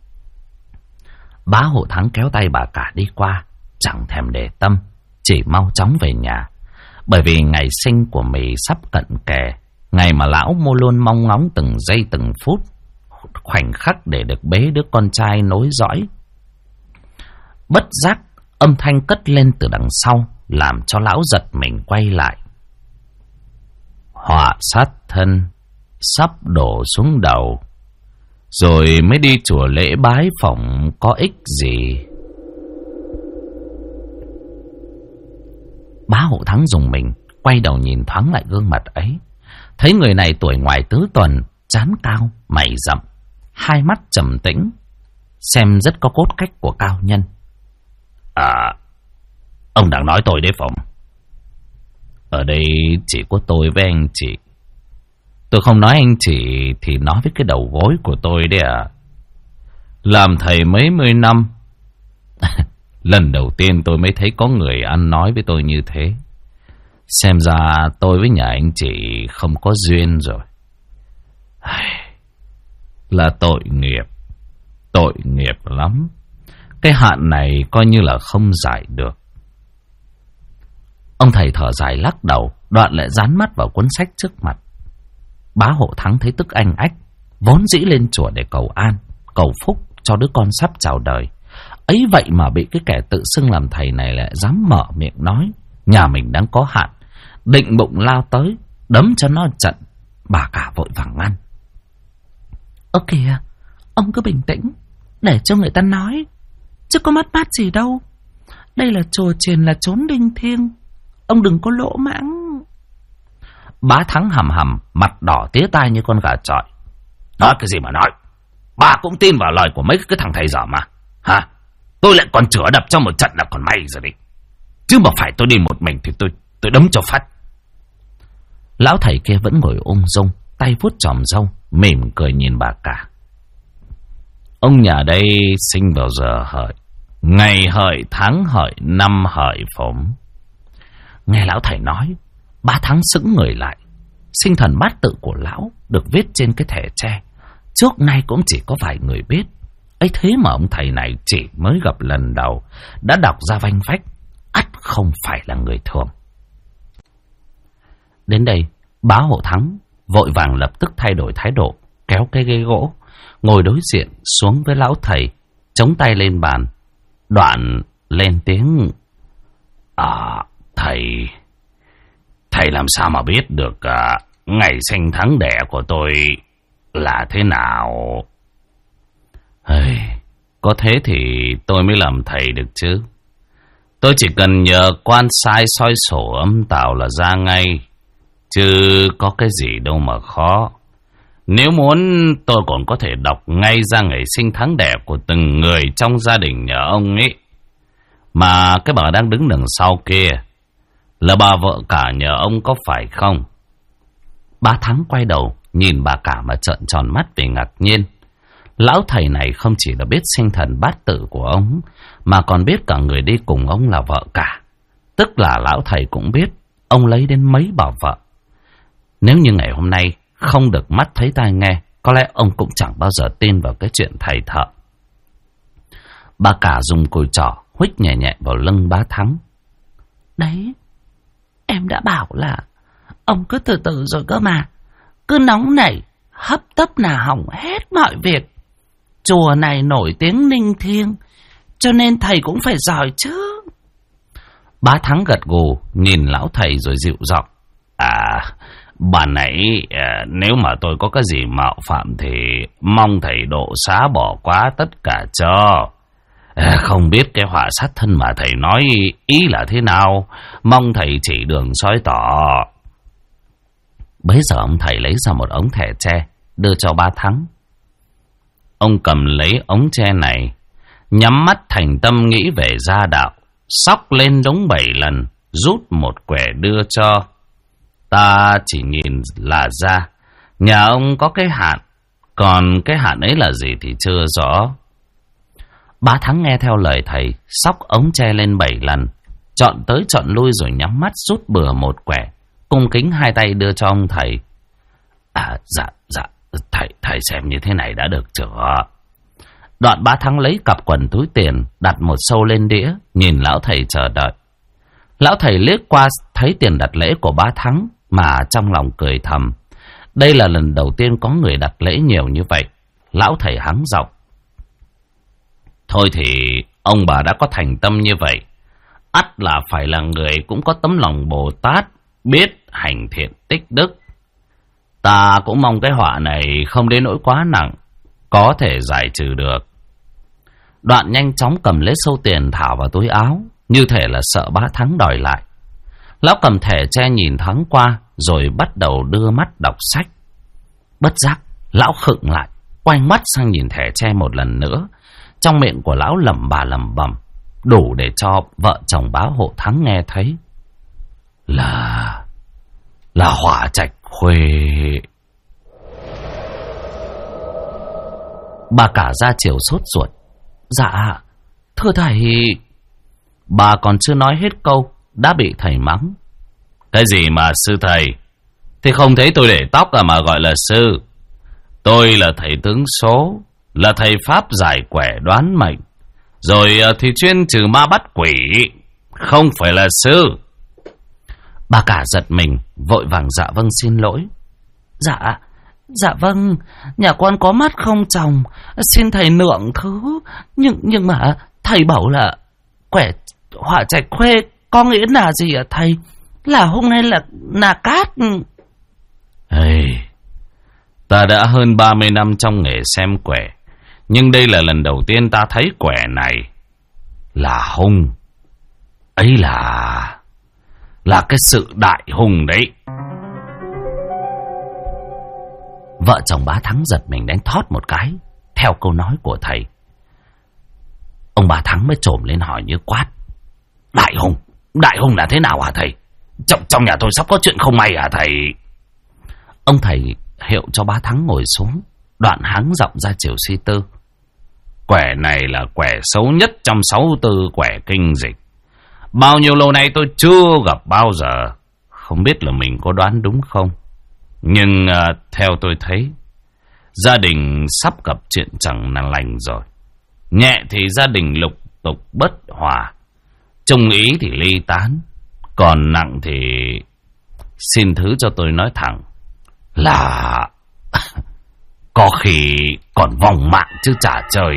Bá Hộ Thắng kéo tay bà cả đi qua, chẳng thèm để tâm, chỉ mau chóng về nhà. Bởi vì ngày sinh của Mì sắp cận kề, ngày mà lão luôn mong ngóng từng giây từng phút, khoảnh khắc để được bế đứa con trai nối dõi. Bất giác âm thanh cất lên từ đằng sau, làm cho lão giật mình quay lại. Họa sát thân sắp đổ xuống đầu, rồi mới đi chùa lễ bái phỏng có ích gì. Bá Hộ Thắng dùng mình, quay đầu nhìn thoáng lại gương mặt ấy. Thấy người này tuổi ngoài tứ tuần, trán cao, mày rậm, hai mắt trầm tĩnh, xem rất có cốt cách của cao nhân. Ông đang nói tôi đấy phỏng? Ở đây chỉ có tôi với anh chị. Tôi không nói anh chị thì nói với cái đầu gối của tôi đấy à. Làm thầy mấy mươi năm, lần đầu tiên tôi mới thấy có người ăn nói với tôi như thế. Xem ra tôi với nhà anh chị không có duyên rồi. Là tội nghiệp lắm. Cái hạn này coi như là không giải được. Ông thầy thở dài lắc đầu, đoạn lại dán mắt vào cuốn sách trước mặt. Bá Hộ Thắng thấy tức anh ách, vốn dĩ lên chùa để cầu an, cầu phúc cho đứa con sắp chào đời. Ấy vậy mà bị cái kẻ tự xưng làm thầy này lại dám mở miệng nói nhà mình đang có hạn, định bụng lao tới đấm cho nó trận. Bà cả vội vàng ngăn. Ơ kìa, ông cứ bình tĩnh, để cho người ta nói, chứ có mất mát gì đâu. Đây là chùa chiền, là chốn linh thiêng, ông đừng có lỗ mãng. Bá Thắng hầm hầm, mặt đỏ tía tai như con gà chọi. Nói cái gì mà nói, bà cũng tin vào lời của mấy cái thằng thầy dở mà hả? Tôi lại còn chữa đập cho một trận là còn may rồi đi, chứ mà phải tôi đi một mình thì tôi đấm cho phát. Lão thầy kia vẫn ngồi ung dung, tay vuốt chòm râu, mỉm cười nhìn bà cả. Ông nhà đây sinh vào giờ hợi, ngày hợi, tháng hợi, năm hợi phóng. Nghe lão thầy nói, Bá Thắng sững người lại. Sinh thần bát tự của lão được viết trên cái thẻ tre, trước nay cũng chỉ có vài người biết. Ấy thế mà ông thầy này chỉ mới gặp lần đầu đã đọc ra vanh vách, ắt không phải là người thường. Đến đây, Bá Hộ Thắng vội vàng lập tức thay đổi thái độ, kéo cái ghế gỗ, ngồi đối diện xuống với lão thầy, chống tay lên bàn, đoạn lên tiếng. Thầy làm sao mà biết được ngày sinh tháng đẻ của tôi là thế nào? Có thế thì tôi mới làm thầy được chứ. Tôi chỉ cần nhờ quan sai soi sổ âm tào là ra ngay, chứ có cái gì đâu mà khó. Nếu muốn tôi còn có thể đọc ngay ra ngày sinh tháng đẻ của từng người trong gia đình nhà ông ấy. Mà cái bà đang đứng đằng sau kia là bà vợ cả nhà ông có phải không? Bá Thắng quay đầu nhìn bà cả mà trợn tròn mắt vì ngạc nhiên. Lão thầy này không chỉ là biết sinh thần bát tự của ông, mà còn biết cả người đi cùng ông là vợ cả. Tức là lão thầy cũng biết ông lấy đến mấy bà vợ. Nếu như ngày hôm nay không được mắt thấy tai nghe, có lẽ ông cũng chẳng bao giờ tin vào cái chuyện thầy thợ. Bà cả dùng cùi trỏ huých nhẹ nhẹ vào lưng Bá Thắng. Đấy, em đã bảo là ông cứ từ từ rồi cơ mà. Cứ nóng nảy, hấp tấp là hỏng hết mọi việc. Chùa này nổi tiếng linh thiêng, cho nên thầy cũng phải giỏi chứ. Bá Thắng gật gù nhìn lão thầy rồi dịu giọng. Bà nãy nếu mà tôi có cái gì mạo phạm thì mong thầy độ xá bỏ qua tất cả cho. Không biết cái họa sát thân mà thầy nói ý là thế nào, mong thầy chỉ đường soi tỏ. Bấy giờ ông thầy lấy ra một ống thẻ tre đưa cho Bá Thắng. Ông cầm lấy ống tre này, nhắm mắt thành tâm nghĩ về gia đạo, xóc lên đúng 7 lần, rút một quẻ đưa cho. Ta chỉ nhìn là ra nhà ông có cái hạn, còn cái hạn ấy là gì thì chưa rõ. Bá Thắng nghe theo lời thầy, xóc ống tre lên 7 lần, chọn tới chọn lui rồi nhắm mắt rút bừa một quẻ, cung kính hai tay đưa cho ông thầy. Dạ, thầy xem như thế này đã được chưa? Đoạn Bá Thắng lấy cặp quần túi tiền, đặt một xâu lên đĩa, nhìn lão thầy chờ đợi. Lão thầy liếc qua thấy tiền đặt lễ của Bá Thắng mà trong lòng cười thầm. Đây là lần đầu tiên có người đặt lễ nhiều như vậy. Lão thầy hắng giọng. Thôi thì ông bà đã có thành tâm như vậy, ắt là phải là người cũng có tấm lòng Bồ Tát, biết hành thiện tích đức. Ta cũng mong cái họa này không đến nỗi quá nặng, có thể giải trừ được. Đoạn nhanh chóng cầm lấy sâu tiền thả vào túi áo, như thể là sợ Bá Thắng đòi lại. Lão cầm thẻ tre nhìn thoáng qua, rồi bắt đầu đưa mắt đọc sách. Bất giác, lão khựng lại, quay mắt sang nhìn thẻ tre một lần nữa. Trong miệng của lão lẩm bẩm, đủ để cho vợ chồng Bá Hộ Thắng nghe thấy. Là Hỏa Trạch Khuê. Bà cả ra chiều sốt ruột. Dạ, thưa thầy. Bà còn chưa nói hết câu đã bị thầy mắng. Cái gì mà sư thầy? Thì không thấy tôi để tóc à mà gọi là sư. Tôi là thầy tướng số, là thầy pháp giải quẻ đoán mệnh, rồi thì chuyên trừ ma bắt quỷ, không phải là sư. Bà cả giật mình, vội vàng dạ vâng xin lỗi. Dạ vâng, nhà con có mắt không tròng, xin thầy nượng thứ. Nhưng mà thầy bảo là quẻ Hỏa Trạch Khuê có nghĩa là gì ạ thầy? Là hung hay là cát? Ta đã hơn 30 năm trong nghề xem quẻ, nhưng đây là lần đầu tiên ta thấy quẻ này là hung. Ấy là cái sự đại hung đấy. Vợ chồng Bá Thắng giật mình đánh thót một cái theo câu nói của thầy. Ông Bá Thắng mới trồm lên hỏi như quát. Đại hung là thế nào hả thầy? Trong nhà tôi sắp có chuyện không may hả thầy? Ông thầy hiệu cho Bá Thắng ngồi xuống, đoạn hắng giọng ra chiều suy tư. Quẻ này là quẻ xấu nhất trong 64 quẻ kinh dịch. Bao nhiêu lâu nay tôi chưa gặp bao giờ. Không biết là mình có đoán đúng không? Nhưng theo tôi thấy, gia đình sắp gặp chuyện chẳng là lành rồi. Nhẹ thì gia đình lục tục bất hòa, chung ý thì ly tán, còn nặng thì xin thứ cho tôi nói thẳng là có khi còn vòng mạng chứ chả trời.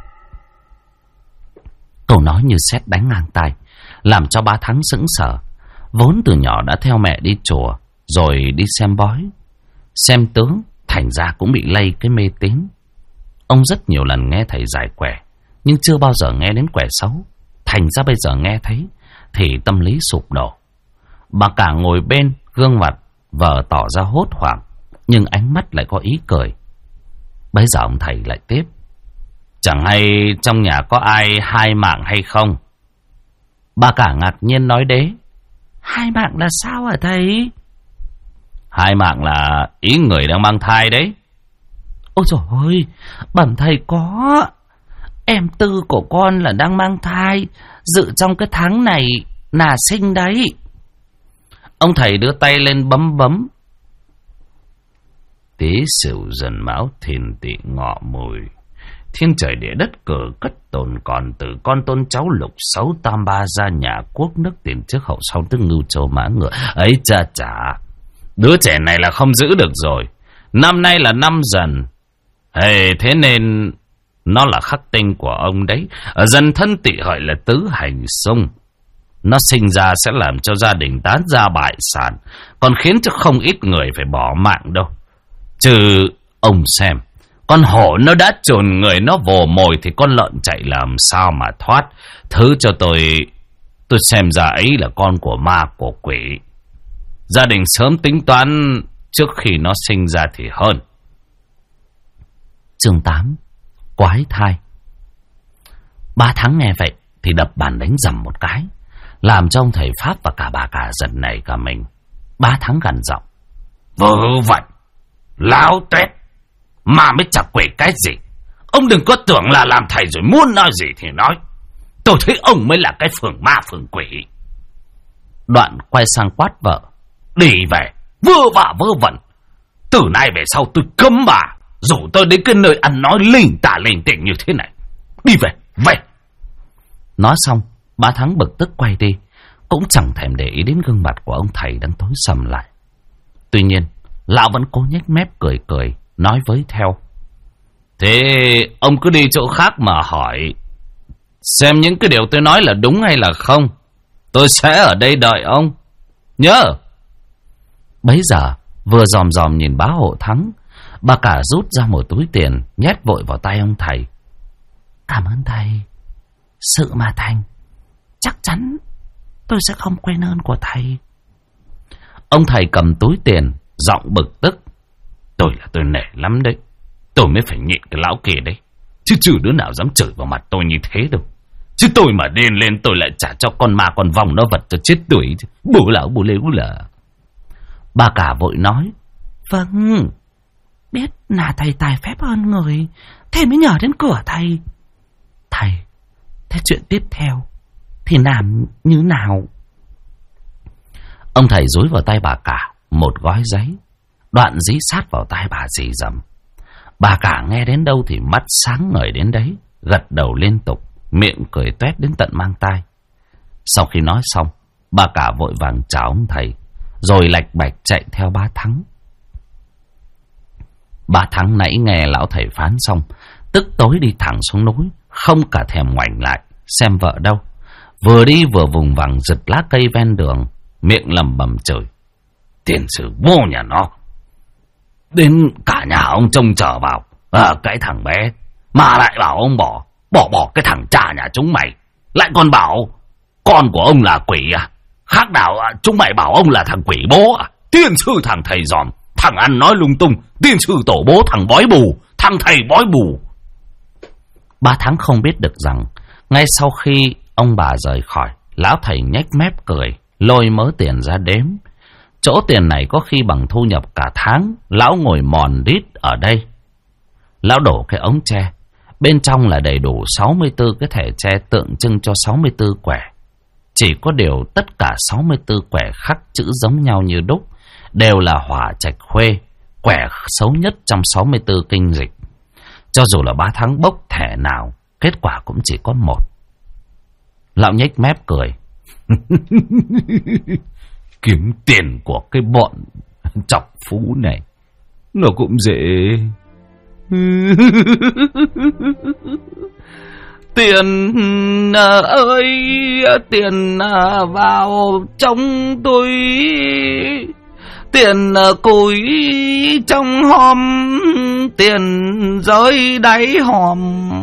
Câu nói như sét đánh ngang tai, làm cho Bá Thắng sững sờ. Vốn từ nhỏ đã theo mẹ đi chùa, rồi đi xem bói, xem tướng, thành ra cũng bị lây cái mê tín. Ông rất nhiều lần nghe thầy giải quẻ, nhưng chưa bao giờ nghe đến quẻ xấu. Thành ra bây giờ nghe thấy thì tâm lý sụp đổ. Bà cả ngồi bên, gương mặt vờ tỏ ra hốt hoảng, nhưng ánh mắt lại có ý cười. Bây giờ ông thầy lại tiếp. Chẳng hay trong nhà có ai hai mạng hay không? Bà cả ngạc nhiên nói đế. Hai mạng là sao hả thầy? Hai mạng là ý người đang mang thai đấy. Ôi trời ơi, bẩm thầy có. Em Tư của con là đang mang thai, dự trong cái tháng này là sinh đấy. Ông thầy đưa tay lên bấm. Tý Sửu Dần Mão Thìn Tỵ Ngọ Mùi, thiên trời địa đất cờ cất tồn còn, từ con tôn cháu lục sáu tam ba gia nhà quốc nước tiền trước hậu sau tức ngưu châu mã ngựa. Ấy chà, đứa trẻ này là không giữ được rồi. Năm nay là năm Dần. Thế nên nó là khắc tinh của ông đấy. Ở Dần Thân Tỵ Hợi là tứ hành xung. Nó sinh ra sẽ làm cho gia đình tán gia bại sản, còn khiến cho không ít người phải bỏ mạng đâu. Chứ ông xem, con hổ nó đã chồn người nó vồ mồi thì con lợn chạy làm sao mà thoát. Thứ cho tôi xem ra ấy là con của ma của quỷ. Gia đình sớm tính toán trước khi nó sinh ra thì hơn. Chương 8. Quái thai. Bá Thắng nghe vậy thì đập bàn đánh rầm một cái, làm cho ông thầy pháp và cả bà cả giật nảy cả mình. Bá Thắng gằn giọng. Vớ vẩn, láo tuét, mà mới chả quỷ cái gì. Ông đừng có tưởng là làm thầy rồi muốn nói gì thì nói. Tôi thấy ông mới là cái phường ma phường quỷ. Đoạn quay sang quát vợ. Đi về, vơ vả vơ vẩn. Từ nay về sau tôi cấm bà rủ tôi đến cái nơi ăn nói linh tả linh tinh như thế này. Đi về. Nói xong, Bá Thắng bực tức quay đi, cũng chẳng thèm để ý đến gương mặt của ông thầy đang tối sầm lại. Tuy nhiên, lão vẫn cố nhếch mép cười, nói với theo. Thế ông cứ đi chỗ khác mà hỏi, xem những cái điều tôi nói là đúng hay là không. Tôi sẽ ở đây đợi ông. Nhớ. Bấy giờ vừa dòm dòm nhìn bá hộ Thắng, bà cả rút ra một túi tiền nhét vội vào tay ông thầy. Cảm ơn thầy. Sự mà thành, chắc chắn tôi sẽ không quên ơn của thầy. Ông thầy cầm túi tiền, giọng bực tức. Tôi nể lắm đấy. Tôi mới phải nhịn cái lão kia đấy. Chứ trừ đứa nào dám chửi vào mặt tôi như thế đâu. Chứ tôi mà điên lên tôi lại trả cho con ma con vòng nó vật cho chết tuổi. Bố lão bố lếu là. Bà cả vội nói. Vâng, biết là thầy tài phép hơn người, thế mới nhờ đến cửa thầy. Thầy, thế chuyện tiếp theo thì làm như nào? Ông thầy dúi vào tay bà cả một gói giấy, đoạn dí sát vào tai bà rì rầm. Bà cả nghe đến đâu thì mắt sáng ngời đến đấy, gật đầu liên tục, miệng cười toét đến tận mang tai. Sau khi nói xong, bà cả vội vàng chào ông thầy, rồi lạch bạch chạy theo Bá Thắng. Bá Thắng nãy nghe lão thầy phán xong, tức tối đi thẳng xuống núi, không cả thèm ngoảnh lại xem vợ đâu. Vừa đi vừa vùng vằng giật lá cây ven đường, miệng lẩm bẩm chửi. Tiền sử bố nhà nó, đến cả nhà ông trông chờ vào cái thằng bé, mà lại bảo ông bỏ cái thằng cha nhà chúng mày, lại còn bảo con của ông là quỷ à? Khác nào chúng mày bảo ông là thằng quỷ bố à? Tiên sư thằng thầy giòm, thằng ăn nói lung tung, tiên sư tổ bố thằng bói bù, thằng thầy bói bù. Bá Thắng không biết được rằng ngay sau khi ông bà rời khỏi, lão thầy nhếch mép cười, lôi mớ tiền ra đếm. Chỗ tiền này có khi bằng thu nhập cả tháng. Lão ngồi mòn rít ở đây. Lão đổ cái ống tre, bên trong là đầy đủ 64 cái thẻ tre tượng trưng cho 64 quẻ. Chỉ có điều tất cả 64 quẻ khắc chữ giống nhau như đúc, đều là hỏa trạch khuê, quẻ xấu nhất trong 64 kinh dịch. Cho dù là Bá Thắng bốc thẻ nào, kết quả cũng chỉ có một. Lão nhếch mép cười. Kiếm tiền của cái bọn chọc phú này nó cũng dễ. Tiền ơi, tiền vào trong túi, tiền cùi trong hòm, tiền rơi đáy hòm.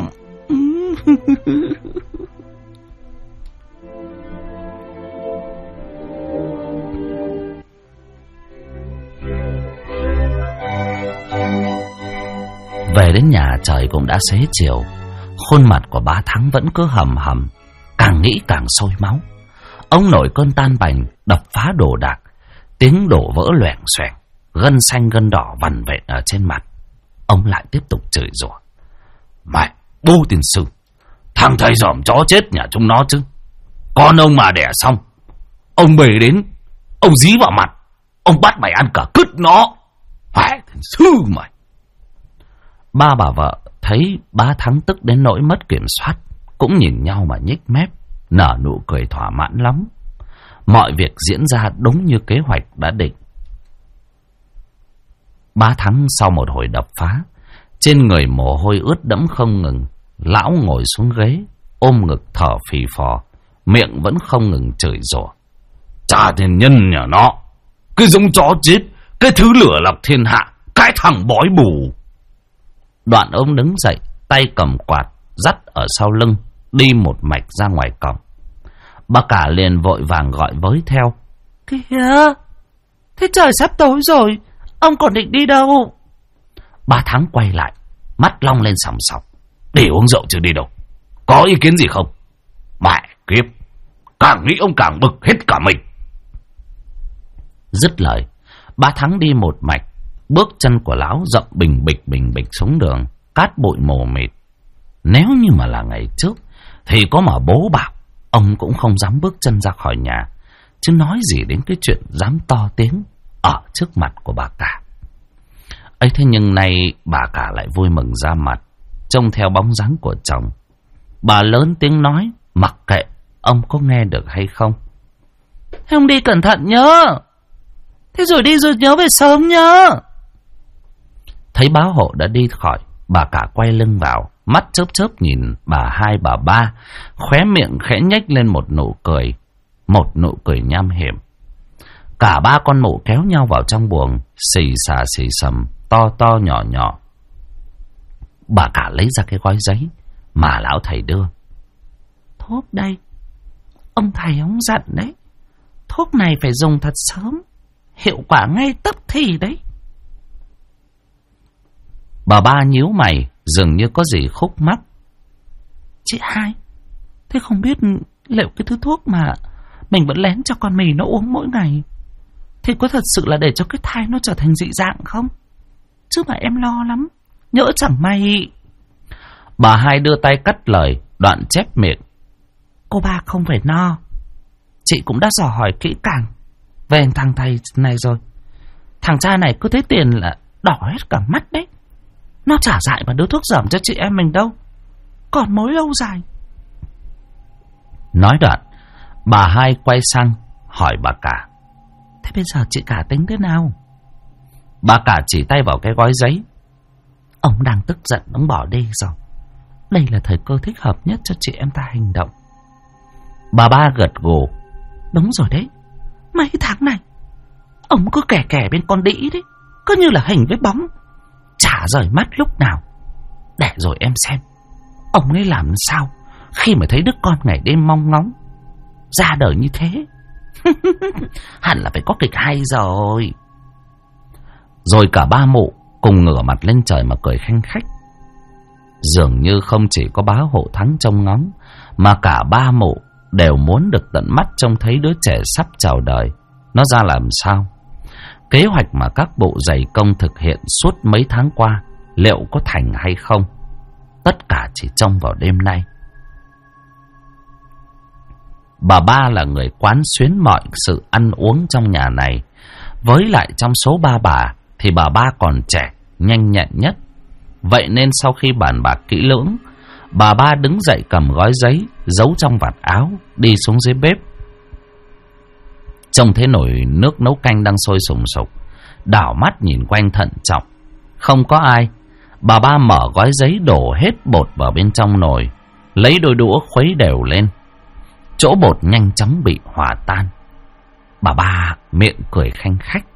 Về đến nhà trời cũng đã xế chiều. Khuôn mặt của Bá Thắng vẫn cứ hầm hầm, càng nghĩ càng sôi máu. Ông nổi cơn tan bành, đập phá đồ đạc, tiếng đổ vỡ loẻng xoẻng, gân xanh gân đỏ vằn vện ở trên mặt. Ông lại tiếp tục chửi rủa. Mẹ bố tiên sư, thằng thầy giòm chó chết nhà chúng nó chứ. Con ông mà đẻ xong, ông bề đến, ông dí vào mặt, ông bắt mày ăn cả cứt nó. Mẹ tiên sư mày. Ba bà vợ thấy Bá Thắng tức đến nỗi mất kiểm soát, cũng nhìn nhau mà nhếch mép, nở nụ cười thỏa mãn lắm. Mọi việc diễn ra đúng như kế hoạch đã định. Bá Thắng sau một hồi đập phá, trên người mồ hôi ướt đẫm không ngừng. Lão ngồi xuống ghế, ôm ngực thở phì phò, miệng vẫn không ngừng chửi rủa. Cha thiên nhân nhà nó, cái giống chó chết, cái thứ lửa lọc thiên hạ, cái thằng bói bù. Đoạn ông đứng dậy, tay cầm quạt, dắt ở sau lưng, đi một mạch ra ngoài cổng. Bà cả liền vội vàng gọi với theo. Kìa, thế trời sắp tối rồi, ông còn định đi đâu? Bá Thắng quay lại, mắt long lên sòng sọc. Đi uống rượu chứ đi đâu. Có ý kiến gì không? Mẹ kiếp, càng nghĩ ông càng bực hết cả mình. Dứt lời, Bá Thắng đi một mạch. Bước chân của lão dậm bình bịch xuống đường, cát bụi mù mịt. Nếu như mà là ngày trước thì có mà bố bảo, ông cũng không dám bước chân ra khỏi nhà, chứ nói gì đến cái chuyện dám to tiếng ở trước mặt của bà cả. ấy thế nhưng nay bà cả lại vui mừng ra mặt, trông theo bóng dáng của chồng. Bà lớn tiếng nói, mặc kệ ông có nghe được hay không. Ông đi cẩn thận nhớ. Thế rồi đi rồi nhớ về sớm nhớ. Thấy bá hộ đã đi khỏi, bà cả quay lưng vào, mắt chớp chớp nhìn bà hai bà ba, khóe miệng khẽ nhếch lên một nụ cười. một nụ cười nham hiểm. Cả ba con mụ kéo nhau vào trong buồng, xì xà xì xầm, to to nhỏ nhỏ. Bà cả lấy ra cái gói giấy mà lão thầy đưa. Thuốc đây, ông thầy ông dặn đấy, thuốc này phải dùng thật sớm, hiệu quả ngay tức thì đấy. Bà ba nhíu mày, dường như có gì khúc mắc. Chị hai, thế không biết liệu cái thứ thuốc mà mình vẫn lén cho con mì nó uống mỗi ngày thì có thật sự là để cho cái thai nó trở thành dị dạng không? Chứ mà em lo lắm, nhỡ chẳng may. Bà hai đưa tay cắt lời, đoạn chép miệng. Cô ba không phải no, chị cũng đã dò hỏi kỹ càng về thằng thầy này rồi. Thằng cha này cứ thấy tiền là đỏ hết cả mắt đấy. Nó chả dại mà đưa thuốc giảm cho chị em mình đâu, còn mối lâu dài. Nói đoạn, bà hai quay sang hỏi bà cả. Thế bây giờ chị cả tính thế nào? Bà cả chỉ tay vào cái gói giấy. Ông đang tức giận, ông bỏ đi rồi. Đây là thời cơ thích hợp nhất cho chị em ta hành động. Bà ba gật gù. Đúng rồi đấy, mấy tháng này ông cứ kẻ kẻ bên con đĩ đấy, cứ như là hình với bóng, chả rời mắt lúc nào. Để rồi em xem ông ấy làm sao khi mà thấy đứa con ngày đêm mong ngóng ra đời như thế. Hẳn là phải có kịch hay rồi. Rồi cả ba mụ cùng ngửa mặt lên trời mà cười khanh khách. Dường như không chỉ có bá Hộ Thắng trông ngóng, mà cả ba mụ đều muốn được tận mắt trông thấy đứa trẻ sắp chào đời nó ra làm sao. Kế hoạch mà các bộ dày công thực hiện suốt mấy tháng qua liệu có thành hay không, tất cả chỉ trông vào đêm nay. Bà ba là người quán xuyến mọi sự ăn uống trong nhà này. Với lại trong số ba bà thì bà ba còn trẻ, nhanh nhẹn nhất. Vậy nên sau khi bàn bạc kỹ lưỡng, bà ba đứng dậy cầm gói giấy giấu trong vạt áo, đi xuống dưới bếp. Trông thấy nồi nước nấu canh đang sôi sùng sục, đảo mắt nhìn quanh thận trọng. Không có ai. Bà ba mở gói giấy, đổ hết bột vào bên trong nồi, lấy đôi đũa khuấy đều lên. Chỗ bột nhanh chóng bị hòa tan. Bà ba miệng cười khanh khách.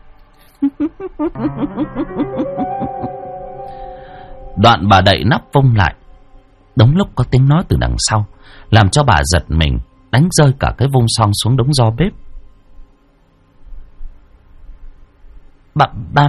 Đoạn bà đậy nắp vung lại. Đúng lúc có tiếng nói từ đằng sau, làm cho bà giật mình, đánh rơi cả cái vung son xuống đống ro bếp. Bà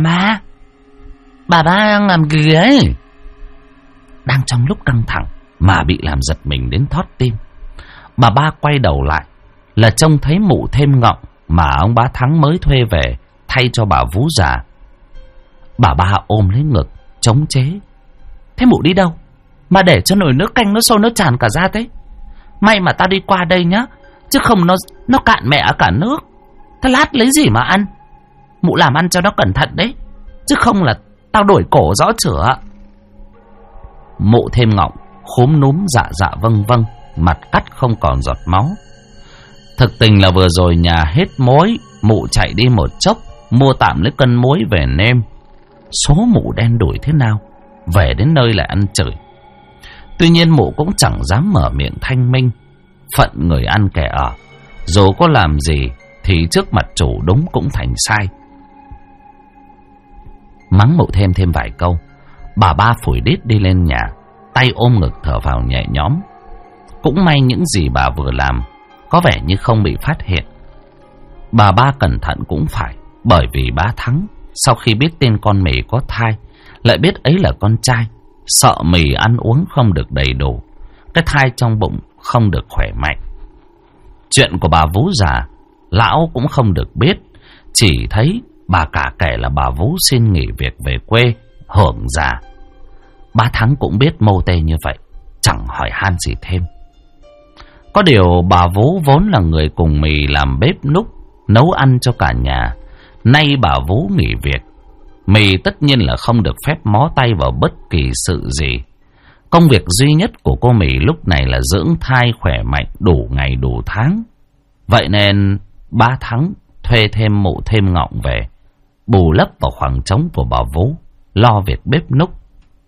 ba đang làm gì ấy? Đang trong lúc căng thẳng mà bị làm giật mình đến thót tim. Bà ba quay đầu lại là trông thấy mụ Thêm Ngọng mà ông bá Thắng mới thuê về thay cho bà vú già. Bà ba ôm lấy ngực chống chế. Thế mụ đi đâu mà để cho nồi nước canh nó sôi nó tràn cả ra thế? May mà ta đi qua đây nhá, chứ không nó cạn mẹ cả nước. Thế lát lấy gì mà ăn? Mụ làm ăn cho nó cẩn thận đấy, chứ không là tao đổi cổ rõ chửa. Mụ Thêm Ngọng khúm núm dạ vâng vâng, mặt cắt không còn giọt máu. Thực tình là vừa rồi nhà hết muối, mụ chạy đi một chốc mua tạm lấy cân muối về nêm. Số mụ đen đủi thế nào, về đến nơi lại ăn chửi. Tuy nhiên mụ cũng chẳng dám mở miệng thanh minh. Phận người ăn kẻ ở, dù có làm gì thì trước mặt chủ đúng cũng thành sai. Mắng mụ thêm vài câu, bà ba phủi đít đi lên nhà, tay ôm ngực thở vào nhẹ nhõm. Cũng may những gì bà vừa làm có vẻ như không bị phát hiện. Bà ba cẩn thận cũng phải, bởi vì bá Thắng sau khi biết tên con mì có thai, lại biết ấy là con trai, sợ mì ăn uống không được đầy đủ, cái thai trong bụng không được khỏe mạnh. Chuyện của bà vú già lão cũng không được biết, chỉ thấy bà cả kể là bà vú xin nghỉ việc về quê hưởng già. Bá Thắng cũng biết mô tê như vậy, chẳng hỏi han gì thêm. Có điều bà vú vốn là người cùng mì làm bếp núc, nấu ăn cho cả nhà. Nay bà vú nghỉ việc, mì tất nhiên là không được phép mó tay vào bất kỳ sự gì. Công việc duy nhất của cô mì lúc này là dưỡng thai khỏe mạnh đủ ngày đủ tháng. Vậy nên Bá Thắng thuê thêm mụ Thêm Ngọng về, bù lấp vào khoảng trống của bà vú, lo việc bếp núc.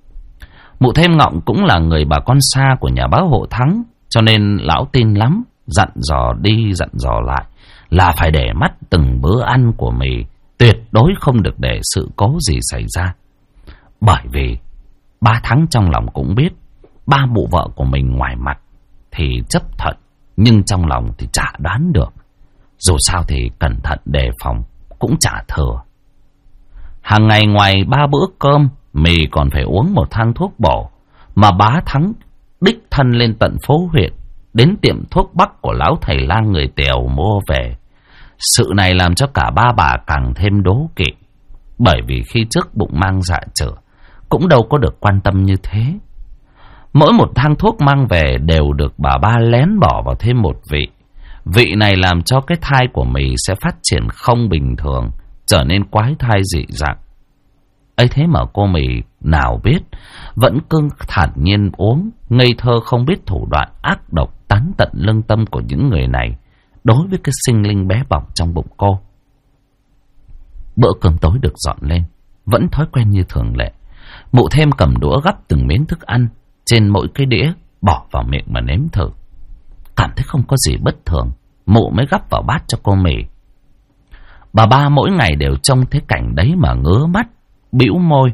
Mụ Thêm Ngọng cũng là người bà con xa của nhà bá Hộ Thắng, cho nên lão tin lắm, dặn dò đi dặn dò lại là phải để mắt từng bữa ăn của mì, tuyệt đối không được để sự cố gì xảy ra. Bởi vì ba Thắng trong lòng cũng biết ba mụ vợ của mình ngoài mặt thì chấp thuận, nhưng trong lòng thì chả đoán được. Dù sao thì cẩn thận đề phòng cũng chả thừa. Hàng ngày ngoài 3 bữa cơm, mì còn phải uống một thang thuốc bổ mà bá Thắng đích thân lên tận phố huyện, đến tiệm thuốc bắc của lão thầy lang người Tèo mua về. Sự này làm cho cả ba bà càng thêm đố kỵ, bởi vì khi trước bụng mang dạ chửa cũng đâu có được quan tâm như thế. Mỗi một thang thuốc mang về đều được bà ba lén bỏ vào thêm một vị. Vị này làm cho cái thai của mì sẽ phát triển không bình thường, trở nên quái thai dị dạng. ấy thế mà cô mì nào biết, vẫn cứ thản nhiên uống, ngây thơ không biết thủ đoạn ác độc tán tận lương tâm của những người này đối với cái sinh linh bé bỏng trong bụng cô. Bữa cơm tối được dọn lên, vẫn thói quen như thường lệ. Mụ Thêm cầm đũa gắp từng miếng thức ăn trên mỗi cái đĩa, bỏ vào miệng mà nếm thử. Cảm thấy không có gì bất thường, mụ mới gắp vào bát cho cô mì. Bà ba mỗi ngày đều trông thấy cảnh đấy mà ngứa mắt, bĩu môi.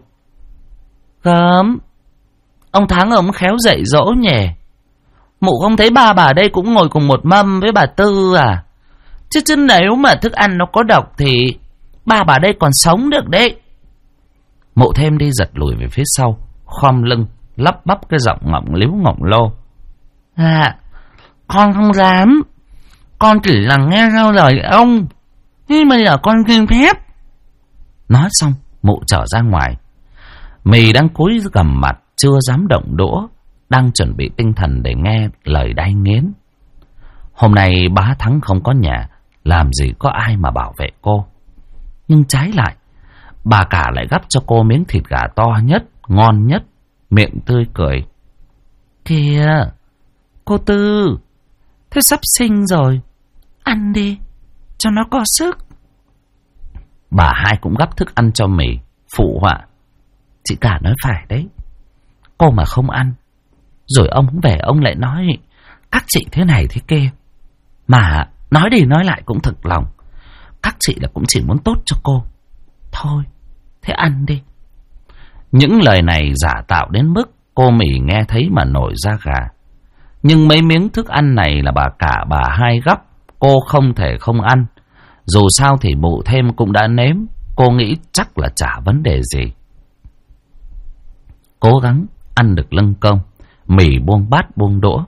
Gớm, ông Thắng ông khéo dạy dỗ nhỉ. Mụ không thấy ba bà đây cũng ngồi cùng một mâm với bà Tư à? Chứ nếu mà thức ăn nó có độc thì ba bà đây còn sống được đấy. Mụ Thêm đi giật lùi về phía sau, khom lưng, lắp bắp cái giọng ngọng líu ngọng lô. À, con không dám. Con chỉ là nghe theo lời ông, nhưng bây giờ con xin phép. Nói xong, mụ trở ra ngoài. Mì đang cúi gằm mặt, chưa dám động đũa, đang chuẩn bị tinh thần để nghe lời đay nghiến. Hôm nay bá Thắng không có nhà, làm gì có ai mà bảo vệ cô. Nhưng trái lại, bà cả lại gắp cho cô miếng thịt gà to nhất, ngon nhất, miệng tươi cười. Kìa, cô Tư, thế sắp sinh rồi, ăn đi, cho nó có sức. Bà hai cũng gắp thức ăn cho mì, phụ họa. Chị cả nói phải đấy, cô mà không ăn, rồi ông về ông lại nói các chị thế này thế kia. Mà nói đi nói lại cũng thực lòng, các chị là cũng chỉ muốn tốt cho cô. Thôi, thế ăn đi. Những lời này giả tạo đến mức cô mì nghe thấy mà nổi da gà. Nhưng mấy miếng thức ăn này là bà cả bà hai gắp, cô không thể không ăn. Dù sao thì mụ Thêm cũng đã nếm, cô nghĩ chắc là chả vấn đề gì. Cố gắng ăn được lưng cơm, mì buông bát buông đũa.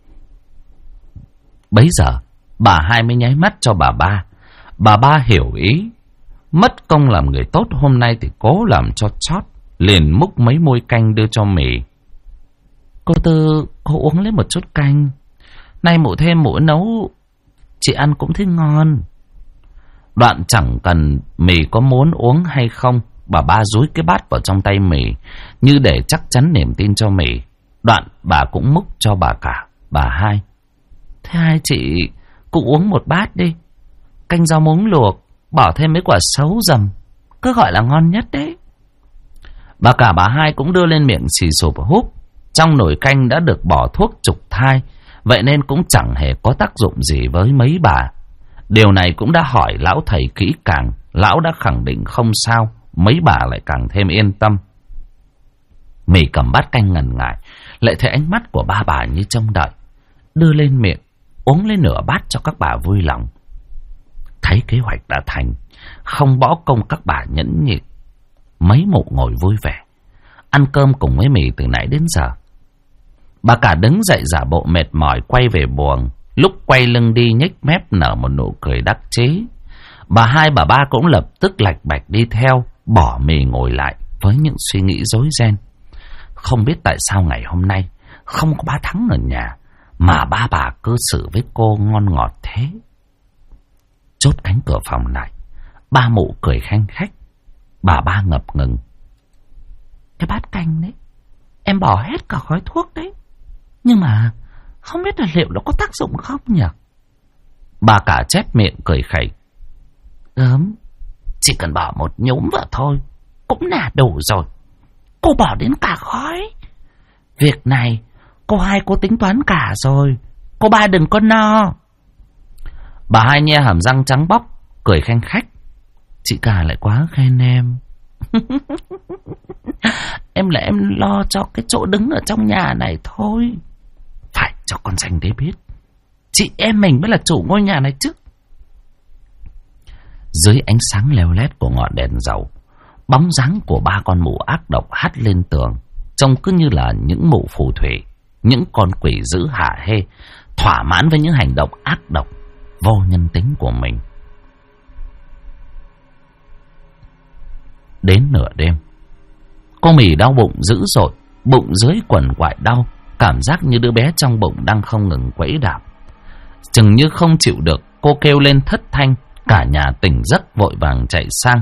Bấy giờ bà hai mới nháy mắt cho bà ba. Bà ba hiểu ý, mất công làm người tốt hôm nay thì cố làm cho chót, liền múc mấy muôi canh đưa cho mì. Cô Tư, cô uống lấy một chút canh, nay mụ Thêm mụ nấu, chị ăn cũng thấy ngon. Đoạn chẳng cần mì có muốn uống hay không, bà ba dúi cái bát vào trong tay mì, như để chắc chắn niềm tin cho mì. Đoạn bà cũng múc cho bà cả, bà hai. Thế hai chị cũng uống một bát đi. Canh rau muống luộc, bỏ thêm mấy quả sấu dầm, cứ gọi là ngon nhất đấy. Bà cả bà hai cũng đưa lên miệng xì sụp húp. Trong nồi canh đã được bỏ thuốc trục thai, vậy nên cũng chẳng hề có tác dụng gì với mấy bà. Điều này cũng đã hỏi lão thầy kỹ càng, lão đã khẳng định không sao, mấy bà lại càng thêm yên tâm. Mì cầm bát canh ngần ngại, lại thấy ánh mắt của ba bà như trông đợi, đưa lên miệng, uống lên nửa bát cho các bà vui lòng. Thấy kế hoạch đã thành, không bỏ công các bà nhẫn nhịn. Mấy mụ ngồi vui vẻ, ăn cơm cùng với mì từ nãy đến giờ. Bà cả đứng dậy giả bộ mệt mỏi quay về buồng, lúc quay lưng đi nhếch mép nở một nụ cười đắc chí. Bà hai bà ba cũng lập tức lạch bạch đi theo, bỏ mì ngồi lại với những suy nghĩ rối ren. Không biết tại sao ngày hôm nay không có bá Thắng ở nhà, mà ba bà cư xử với cô ngon ngọt thế. Chốt cánh cửa phòng lại, ba mụ cười khanh khách. Bà ba ngập ngừng. Cái bát canh đấy, em bỏ hết cả gói thuốc đấy, nhưng mà không biết là liệu nó có tác dụng không nhỉ? Bà cả chép miệng cười khẩy. Chỉ cần bỏ một nhúm vào thôi cũng là đủ rồi. Cô bỏ đến cả gói. Việc này cô hai cô tính toán cả rồi, Cô ba đừng có no. Bà Hai nhe hàm răng trắng bóc, cười khanh khách. Chị cả lại quá khen em. Em là em lo cho cái chỗ đứng ở trong nhà này thôi. Phải cho con Danh đấy biết, chị em mình mới là chủ ngôi nhà này chứ. Dưới ánh sáng leo lét của ngọn đèn dầu, bóng dáng của ba con mụ ác độc hắt lên tường, trông cứ như là những mụ phù thủy, những con quỷ dữ hả hê, thỏa mãn với những hành động ác độc, vô nhân tính của mình. Đến nửa đêm, cô Mì đau bụng dữ dội, bụng dưới quằn quại đau, cảm giác như đứa bé trong bụng đang không ngừng quẫy đạp. Chừng như không chịu được, cô kêu lên thất thanh, cả nhà tỉnh giấc vội vàng chạy sang.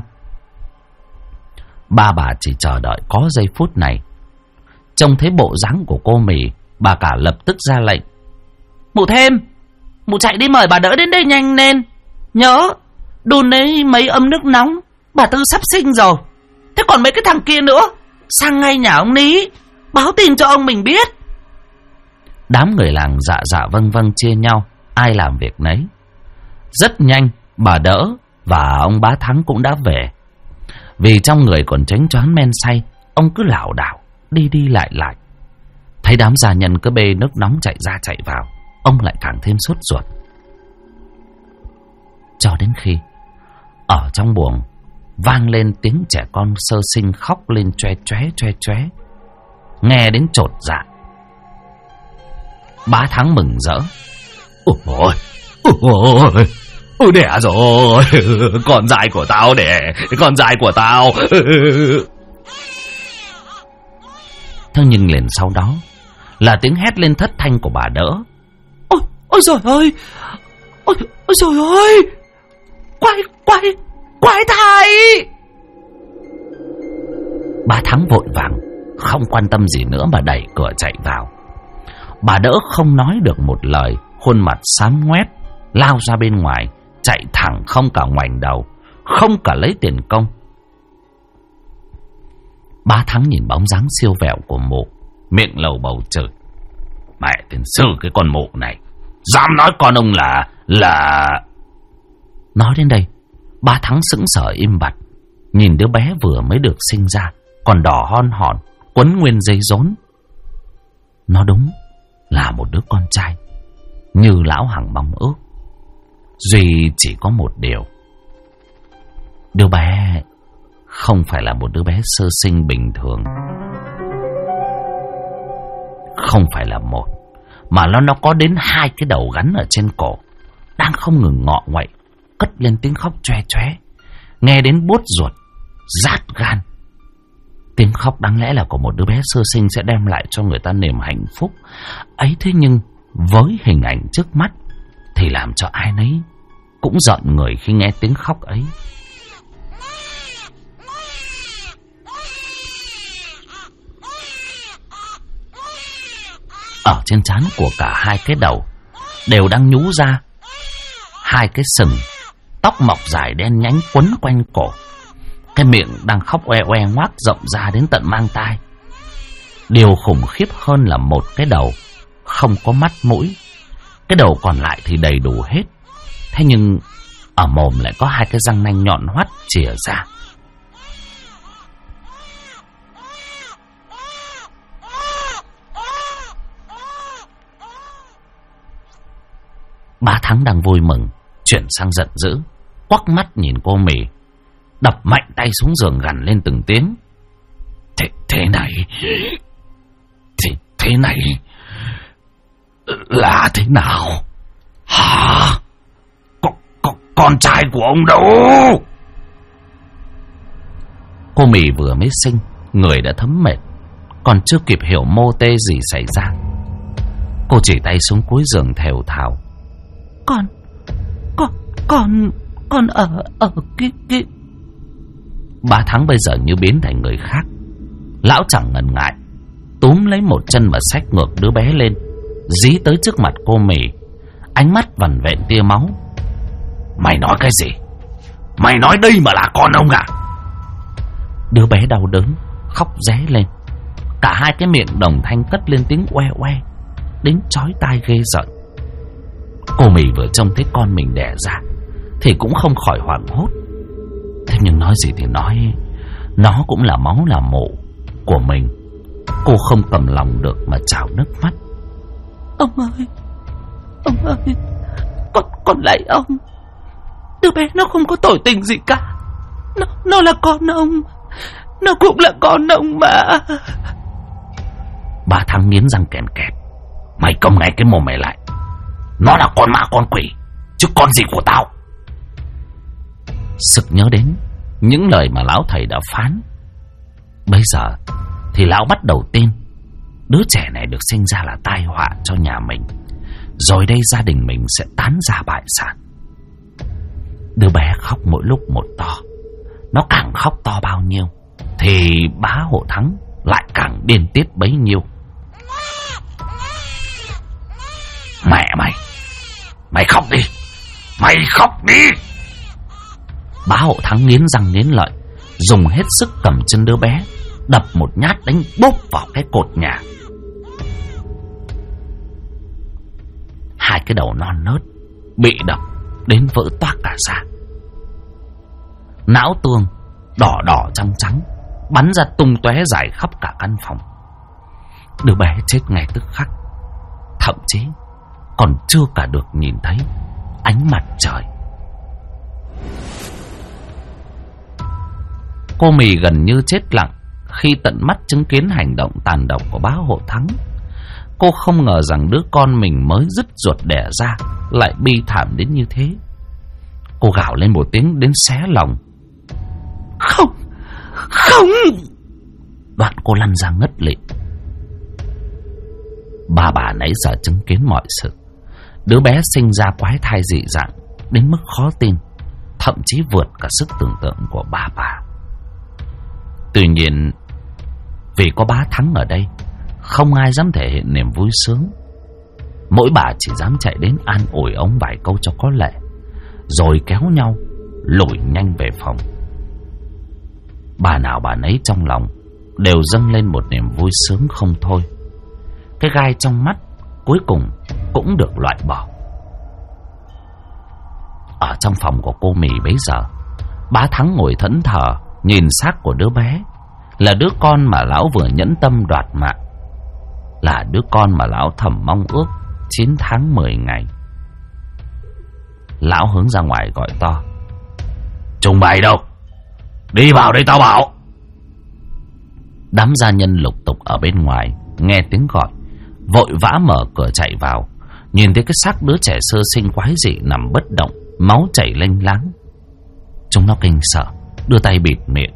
Ba bà chỉ chờ đợi có giây phút này. Trông thấy bộ dáng của cô Mì, bà cả lập tức ra lệnh. Mụ Thêm, mụ chạy đi mời bà đỡ đến đây nhanh lên. Nhớ đun lấy mấy ấm nước nóng, bà Tư sắp sinh rồi. Thế còn mấy cái thằng kia nữa, sang ngay nhà ông Ní báo tin cho ông mình biết. Đám người làng dạ dạ vâng vâng chia nhau, ai làm việc nấy. Rất nhanh, bà đỡ và ông Bá Thắng cũng đã về. Vì trong người còn chánh choáng men say, ông cứ lảo đảo đi đi lại lại. Thấy đám gia nhân cứ bê nước nóng chạy ra chạy vào, ông lại càng thêm sốt ruột. Cho đến khi ở trong buồng vang lên tiếng trẻ con sơ sinh khóc lên choe choé, nghe đến chột dạ. Bá Thắng mừng rỡ. Ôi đẻ rồi, con dại của tao đẻ, con dại của tao. Thế nhưng liền sau đó là tiếng hét lên thất thanh của bà đỡ. Ôi trời ơi, ôi trời ơi, quái thai. Bá Thắng vội vàng không quan tâm gì nữa mà đẩy cửa chạy vào. Bà đỡ không nói được một lời, khuôn mặt xám ngoét, lao ra bên ngoài, chạy thẳng không cả ngoảnh đầu, không cả lấy tiền công. Bá Thắng nhìn bóng dáng siêu vẹo của mụ, miệng lầu bầu chửi. Mẹ tiền sư cái con mụ này, dám nói con ông là... Nói đến đây, Bá Thắng sững sờ im bặt, nhìn đứa bé vừa mới được sinh ra, còn đỏ hon hòn, quấn nguyên dây rốn. Nó đúng là một đứa con trai, như lão Hằng mong ước. Duy chỉ có một điều, đứa bé không phải là một đứa bé sơ sinh bình thường. Không phải là một, mà nó có đến 2 cái đầu gắn ở trên cổ, đang không ngừng ngọ nguậy, cất lên tiếng khóc choe choé, nghe đến buốt ruột, rát gan. Tiếng khóc đáng lẽ là của một đứa bé sơ sinh sẽ đem lại cho người ta niềm hạnh phúc ấy, thế nhưng với hình ảnh trước mắt thì làm cho ai nấy cũng giận người khi nghe tiếng khóc ấy. Ở trên trán của cả 2 cái đầu đều đang nhú ra 2 cái sừng, tóc mọc dài đen nhánh quấn quanh cổ. Cái miệng đang khóc oe oe ngoác rộng ra đến tận mang tai. Điều khủng khiếp hơn là một cái đầu không có mắt mũi, cái đầu còn lại thì đầy đủ hết. Thế nhưng ở mồm lại có 2 cái răng nanh nhọn hoắt chìa ra. Bá Thắng đang vui mừng chuyển sang giận dữ, quắc mắt nhìn cô Mì, đập mạnh tay xuống giường gằn lên từng tiếng. Thế này là thế nào hả? Con trai của ông đâu? Cô Mì vừa mới sinh, người đã thấm mệt, còn chưa kịp hiểu mô tê gì xảy ra. Cô chỉ tay xuống cuối giường thều thào. Con ở kia. Bá Thắng bây giờ như biến thành người khác. Lão chẳng ngần ngại, túm lấy một chân và xách ngược đứa bé lên, dí tới trước mặt cô Mì, ánh mắt vằn vện tia máu. Mày nói cái gì? Mày nói đây mà là con ông à? Đứa bé đau đớn khóc ré lên, cả 2 cái miệng đồng thanh cất lên tiếng oe oe đến chói tai ghê rợn. Cô Mì vừa trông thấy con mình đẻ ra thì cũng không khỏi hoảng hốt. Thế nhưng nói gì thì nói, nó cũng là máu là mủ của mình. Cô không cầm lòng được mà trào nước mắt. Ông ơi, con lạy ông, đứa bé nó không có tội tình gì cả. Nó là con ông, nó cũng là con ông mà. Bà Thắng nghiến răng kèn kẹt. Mày câm ngay cái mồm mày lại. Nó là con ma con quỷ, chứ con gì của tao. Sực nhớ đến những lời mà lão thầy đã phán. Bây giờ thì lão bắt đầu tin đứa trẻ này được sinh ra là tai họa cho nhà mình. Rồi đây gia đình mình sẽ tán gia bại sản. Đứa bé khóc mỗi lúc một to. Nó càng khóc to bao nhiêu thì bá Hộ Thắng lại càng điên tiết bấy nhiêu. Mẹ mày, mày khóc đi, mày khóc đi. Bá Hộ Thắng nghiến răng nghiến lợi, dùng hết sức cầm chân đứa bé, đập một nhát đánh bốp vào cái cột nhà. Hai cái đầu non nớt bị đập đến vỡ toác cả ra. Não tương đỏ đỏ trắng trắng bắn ra tung tóe rải khắp cả căn phòng. Đứa bé chết ngay tức khắc, thậm chí còn chưa cả được nhìn thấy ánh mặt trời. Cô Mì gần như chết lặng khi tận mắt chứng kiến hành động tàn độc của bá Hộ Thắng. Cô không ngờ rằng đứa con mình mới dứt ruột đẻ ra lại bi thảm đến như thế. Cô gào lên một tiếng đến xé lòng. Không, không. Đoạn cô lăn ra ngất lịm. Bà nãy giờ chứng kiến mọi sự. Đứa bé sinh ra quái thai dị dạng đến mức khó tin, thậm chí vượt cả sức tưởng tượng của bà. Tuy nhiên, vì có bá Thắng ở đây, không ai dám thể hiện niềm vui sướng. Mỗi bà chỉ dám chạy đến an ủi ông vài câu cho có lệ, rồi kéo nhau lủi nhanh về phòng. Bà nào bà nấy trong lòng đều dâng lên một niềm vui sướng không thôi. Cái gai trong mắt cuối cùng cũng được loại bỏ. Ở trong phòng của cô Mì bấy giờ, bá Thắng ngồi thẫn thờ nhìn xác của đứa bé, là đứa con mà lão vừa nhẫn tâm đoạt mạng, là đứa con mà lão thầm mong ước 9 tháng 10 ngày. Lão hướng ra ngoài gọi to. Trùng bày đâu? Đi vào đây tao bảo. Đám gia nhân lục tục ở bên ngoài nghe tiếng gọi, vội vã mở cửa chạy vào. Nhìn thấy cái xác đứa trẻ sơ sinh quái dị nằm bất động, máu chảy lênh láng. Chúng nó kinh sợ, đưa tay bịt miệng.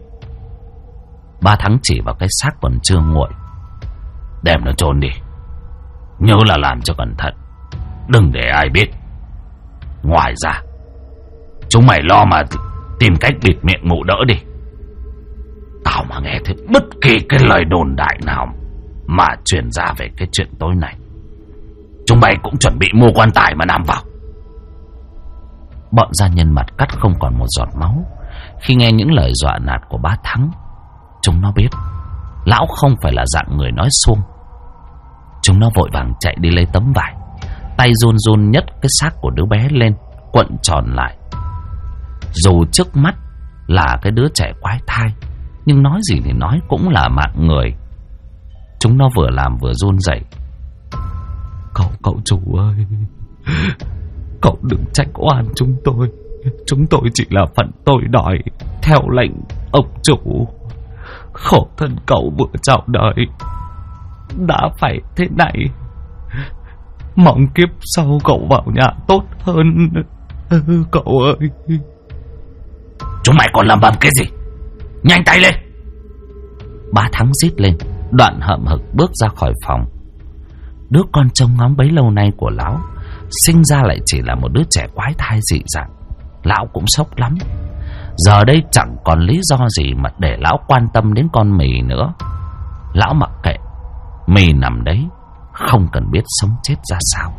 Bá Thắng chỉ vào cái xác còn chưa nguội. Đem nó chôn đi, nhớ là làm cho cẩn thận, đừng để ai biết. Ngoài ra, chúng mày lo mà tìm cách bịt miệng mụ đỡ đi. Tao mà nghe thấy bất kỳ cái lời đồn đại nào mà truyền ra về cái chuyện tối này, chúng mày cũng chuẩn bị mua quan tài mà nằm vào. Bọn gia nhân mặt cắt không còn một giọt máu khi nghe những lời dọa nạt của bá Thắng. Chúng nó biết lão không phải là dạng người nói suông. Chúng nó vội vàng chạy đi lấy tấm vải, tay run run nhấc cái xác của đứa bé lên, cuộn tròn lại. Dù trước mắt là cái đứa trẻ quái thai, nhưng nói gì thì nói cũng là mạng người. Chúng nó vừa làm vừa run rẩy. Cậu chủ ơi, cậu đừng trách oan chúng tôi. Chúng tôi chỉ là phận tôi đòi theo lệnh ông chủ. Khổ thân cậu vừa chào đời đã phải thế này. Mong kiếp sau cậu vào nhà tốt hơn. Cậu ơi. Chúng mày còn lầm bầm cái gì? Nhanh tay lên. Bá Thắng rít lên, đoạn hậm hực bước ra khỏi phòng. Đứa con trông ngóng bấy lâu nay của lão sinh ra lại chỉ là một đứa trẻ quái thai dị dạng. Lão cũng sốc lắm. Giờ đây chẳng còn lý do gì mà để lão quan tâm đến con Mì nữa. Lão mặc kệ, Mì nằm đấy, không cần biết sống chết ra sao.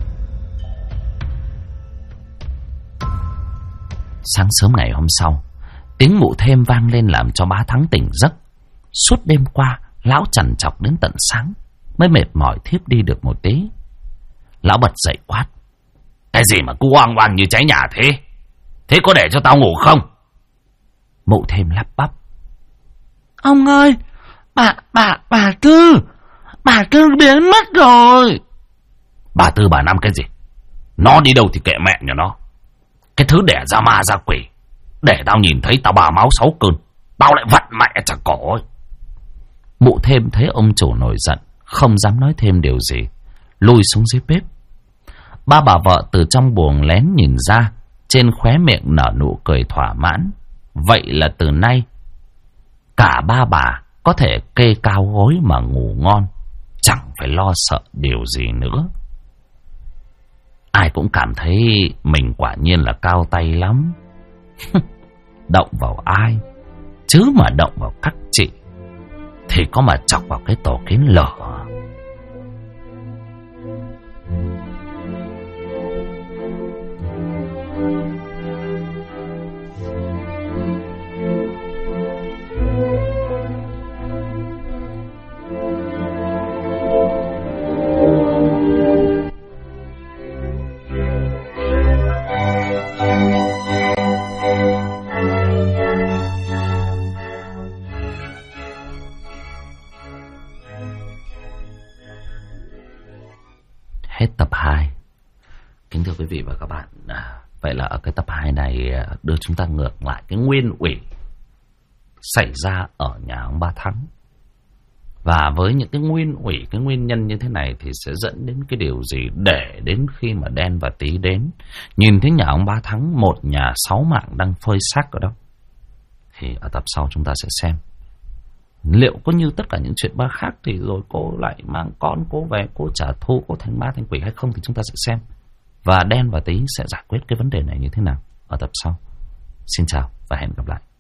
Sáng sớm ngày hôm sau, Tiếng mụ thêm vang lên làm cho bá Thắng tỉnh giấc. Suốt đêm qua lão trằn trọc đến tận sáng mới mệt mỏi thiếp đi được một tí. Lão bật dậy quát: Cái gì mà cứ oang oang như cháy nhà thế? Thế có để cho tao ngủ không? Mụ thêm lắp bắp: Ông ơi, bà Tư biến mất rồi. Bà Tư bà Năm cái gì? Nó đi đâu thì kệ mẹ nhà nó. Cái thứ đẻ ra ma ra quỷ, để tao nhìn thấy tao bà máu 6 cơn, tao lại vặn mẹ chả cổ ấy. Mụ thêm thấy ông chủ nổi giận, không dám nói thêm điều gì, lui xuống dưới bếp. Ba bà vợ từ trong buồng lén nhìn ra, trên khóe miệng nở nụ cười thỏa mãn. Vậy là từ nay cả ba bà có thể kê cao gối mà ngủ ngon, chẳng phải lo sợ điều gì nữa. Ai cũng cảm thấy mình quả nhiên là cao tay lắm. Động vào ai, chứ mà động vào các chị thì có mà chọc vào cái tổ kiến lở. Hết tập 2. Kính thưa quý vị và các bạn, vậy là ở cái tập 2 này đưa chúng ta ngược lại cái nguyên ủy xảy ra ở nhà ông Ba Thắng. Và với những cái nguyên ủy, cái nguyên nhân như thế này thì sẽ dẫn đến cái điều gì, để đến khi mà Đen và Tí đến nhìn thấy nhà ông Ba Thắng, một nhà 6 mạng đang phơi xác ở đâu, thì ở tập sau chúng ta sẽ xem liệu có như tất cả những chuyện ba khác thì rồi cô lại mang con cô về, cô trả thù, cô thành ma thành quỷ hay không, thì chúng ta sẽ xem. Và Đen và Tí sẽ giải quyết cái vấn đề này như thế nào ở tập sau. Xin chào và hẹn gặp lại.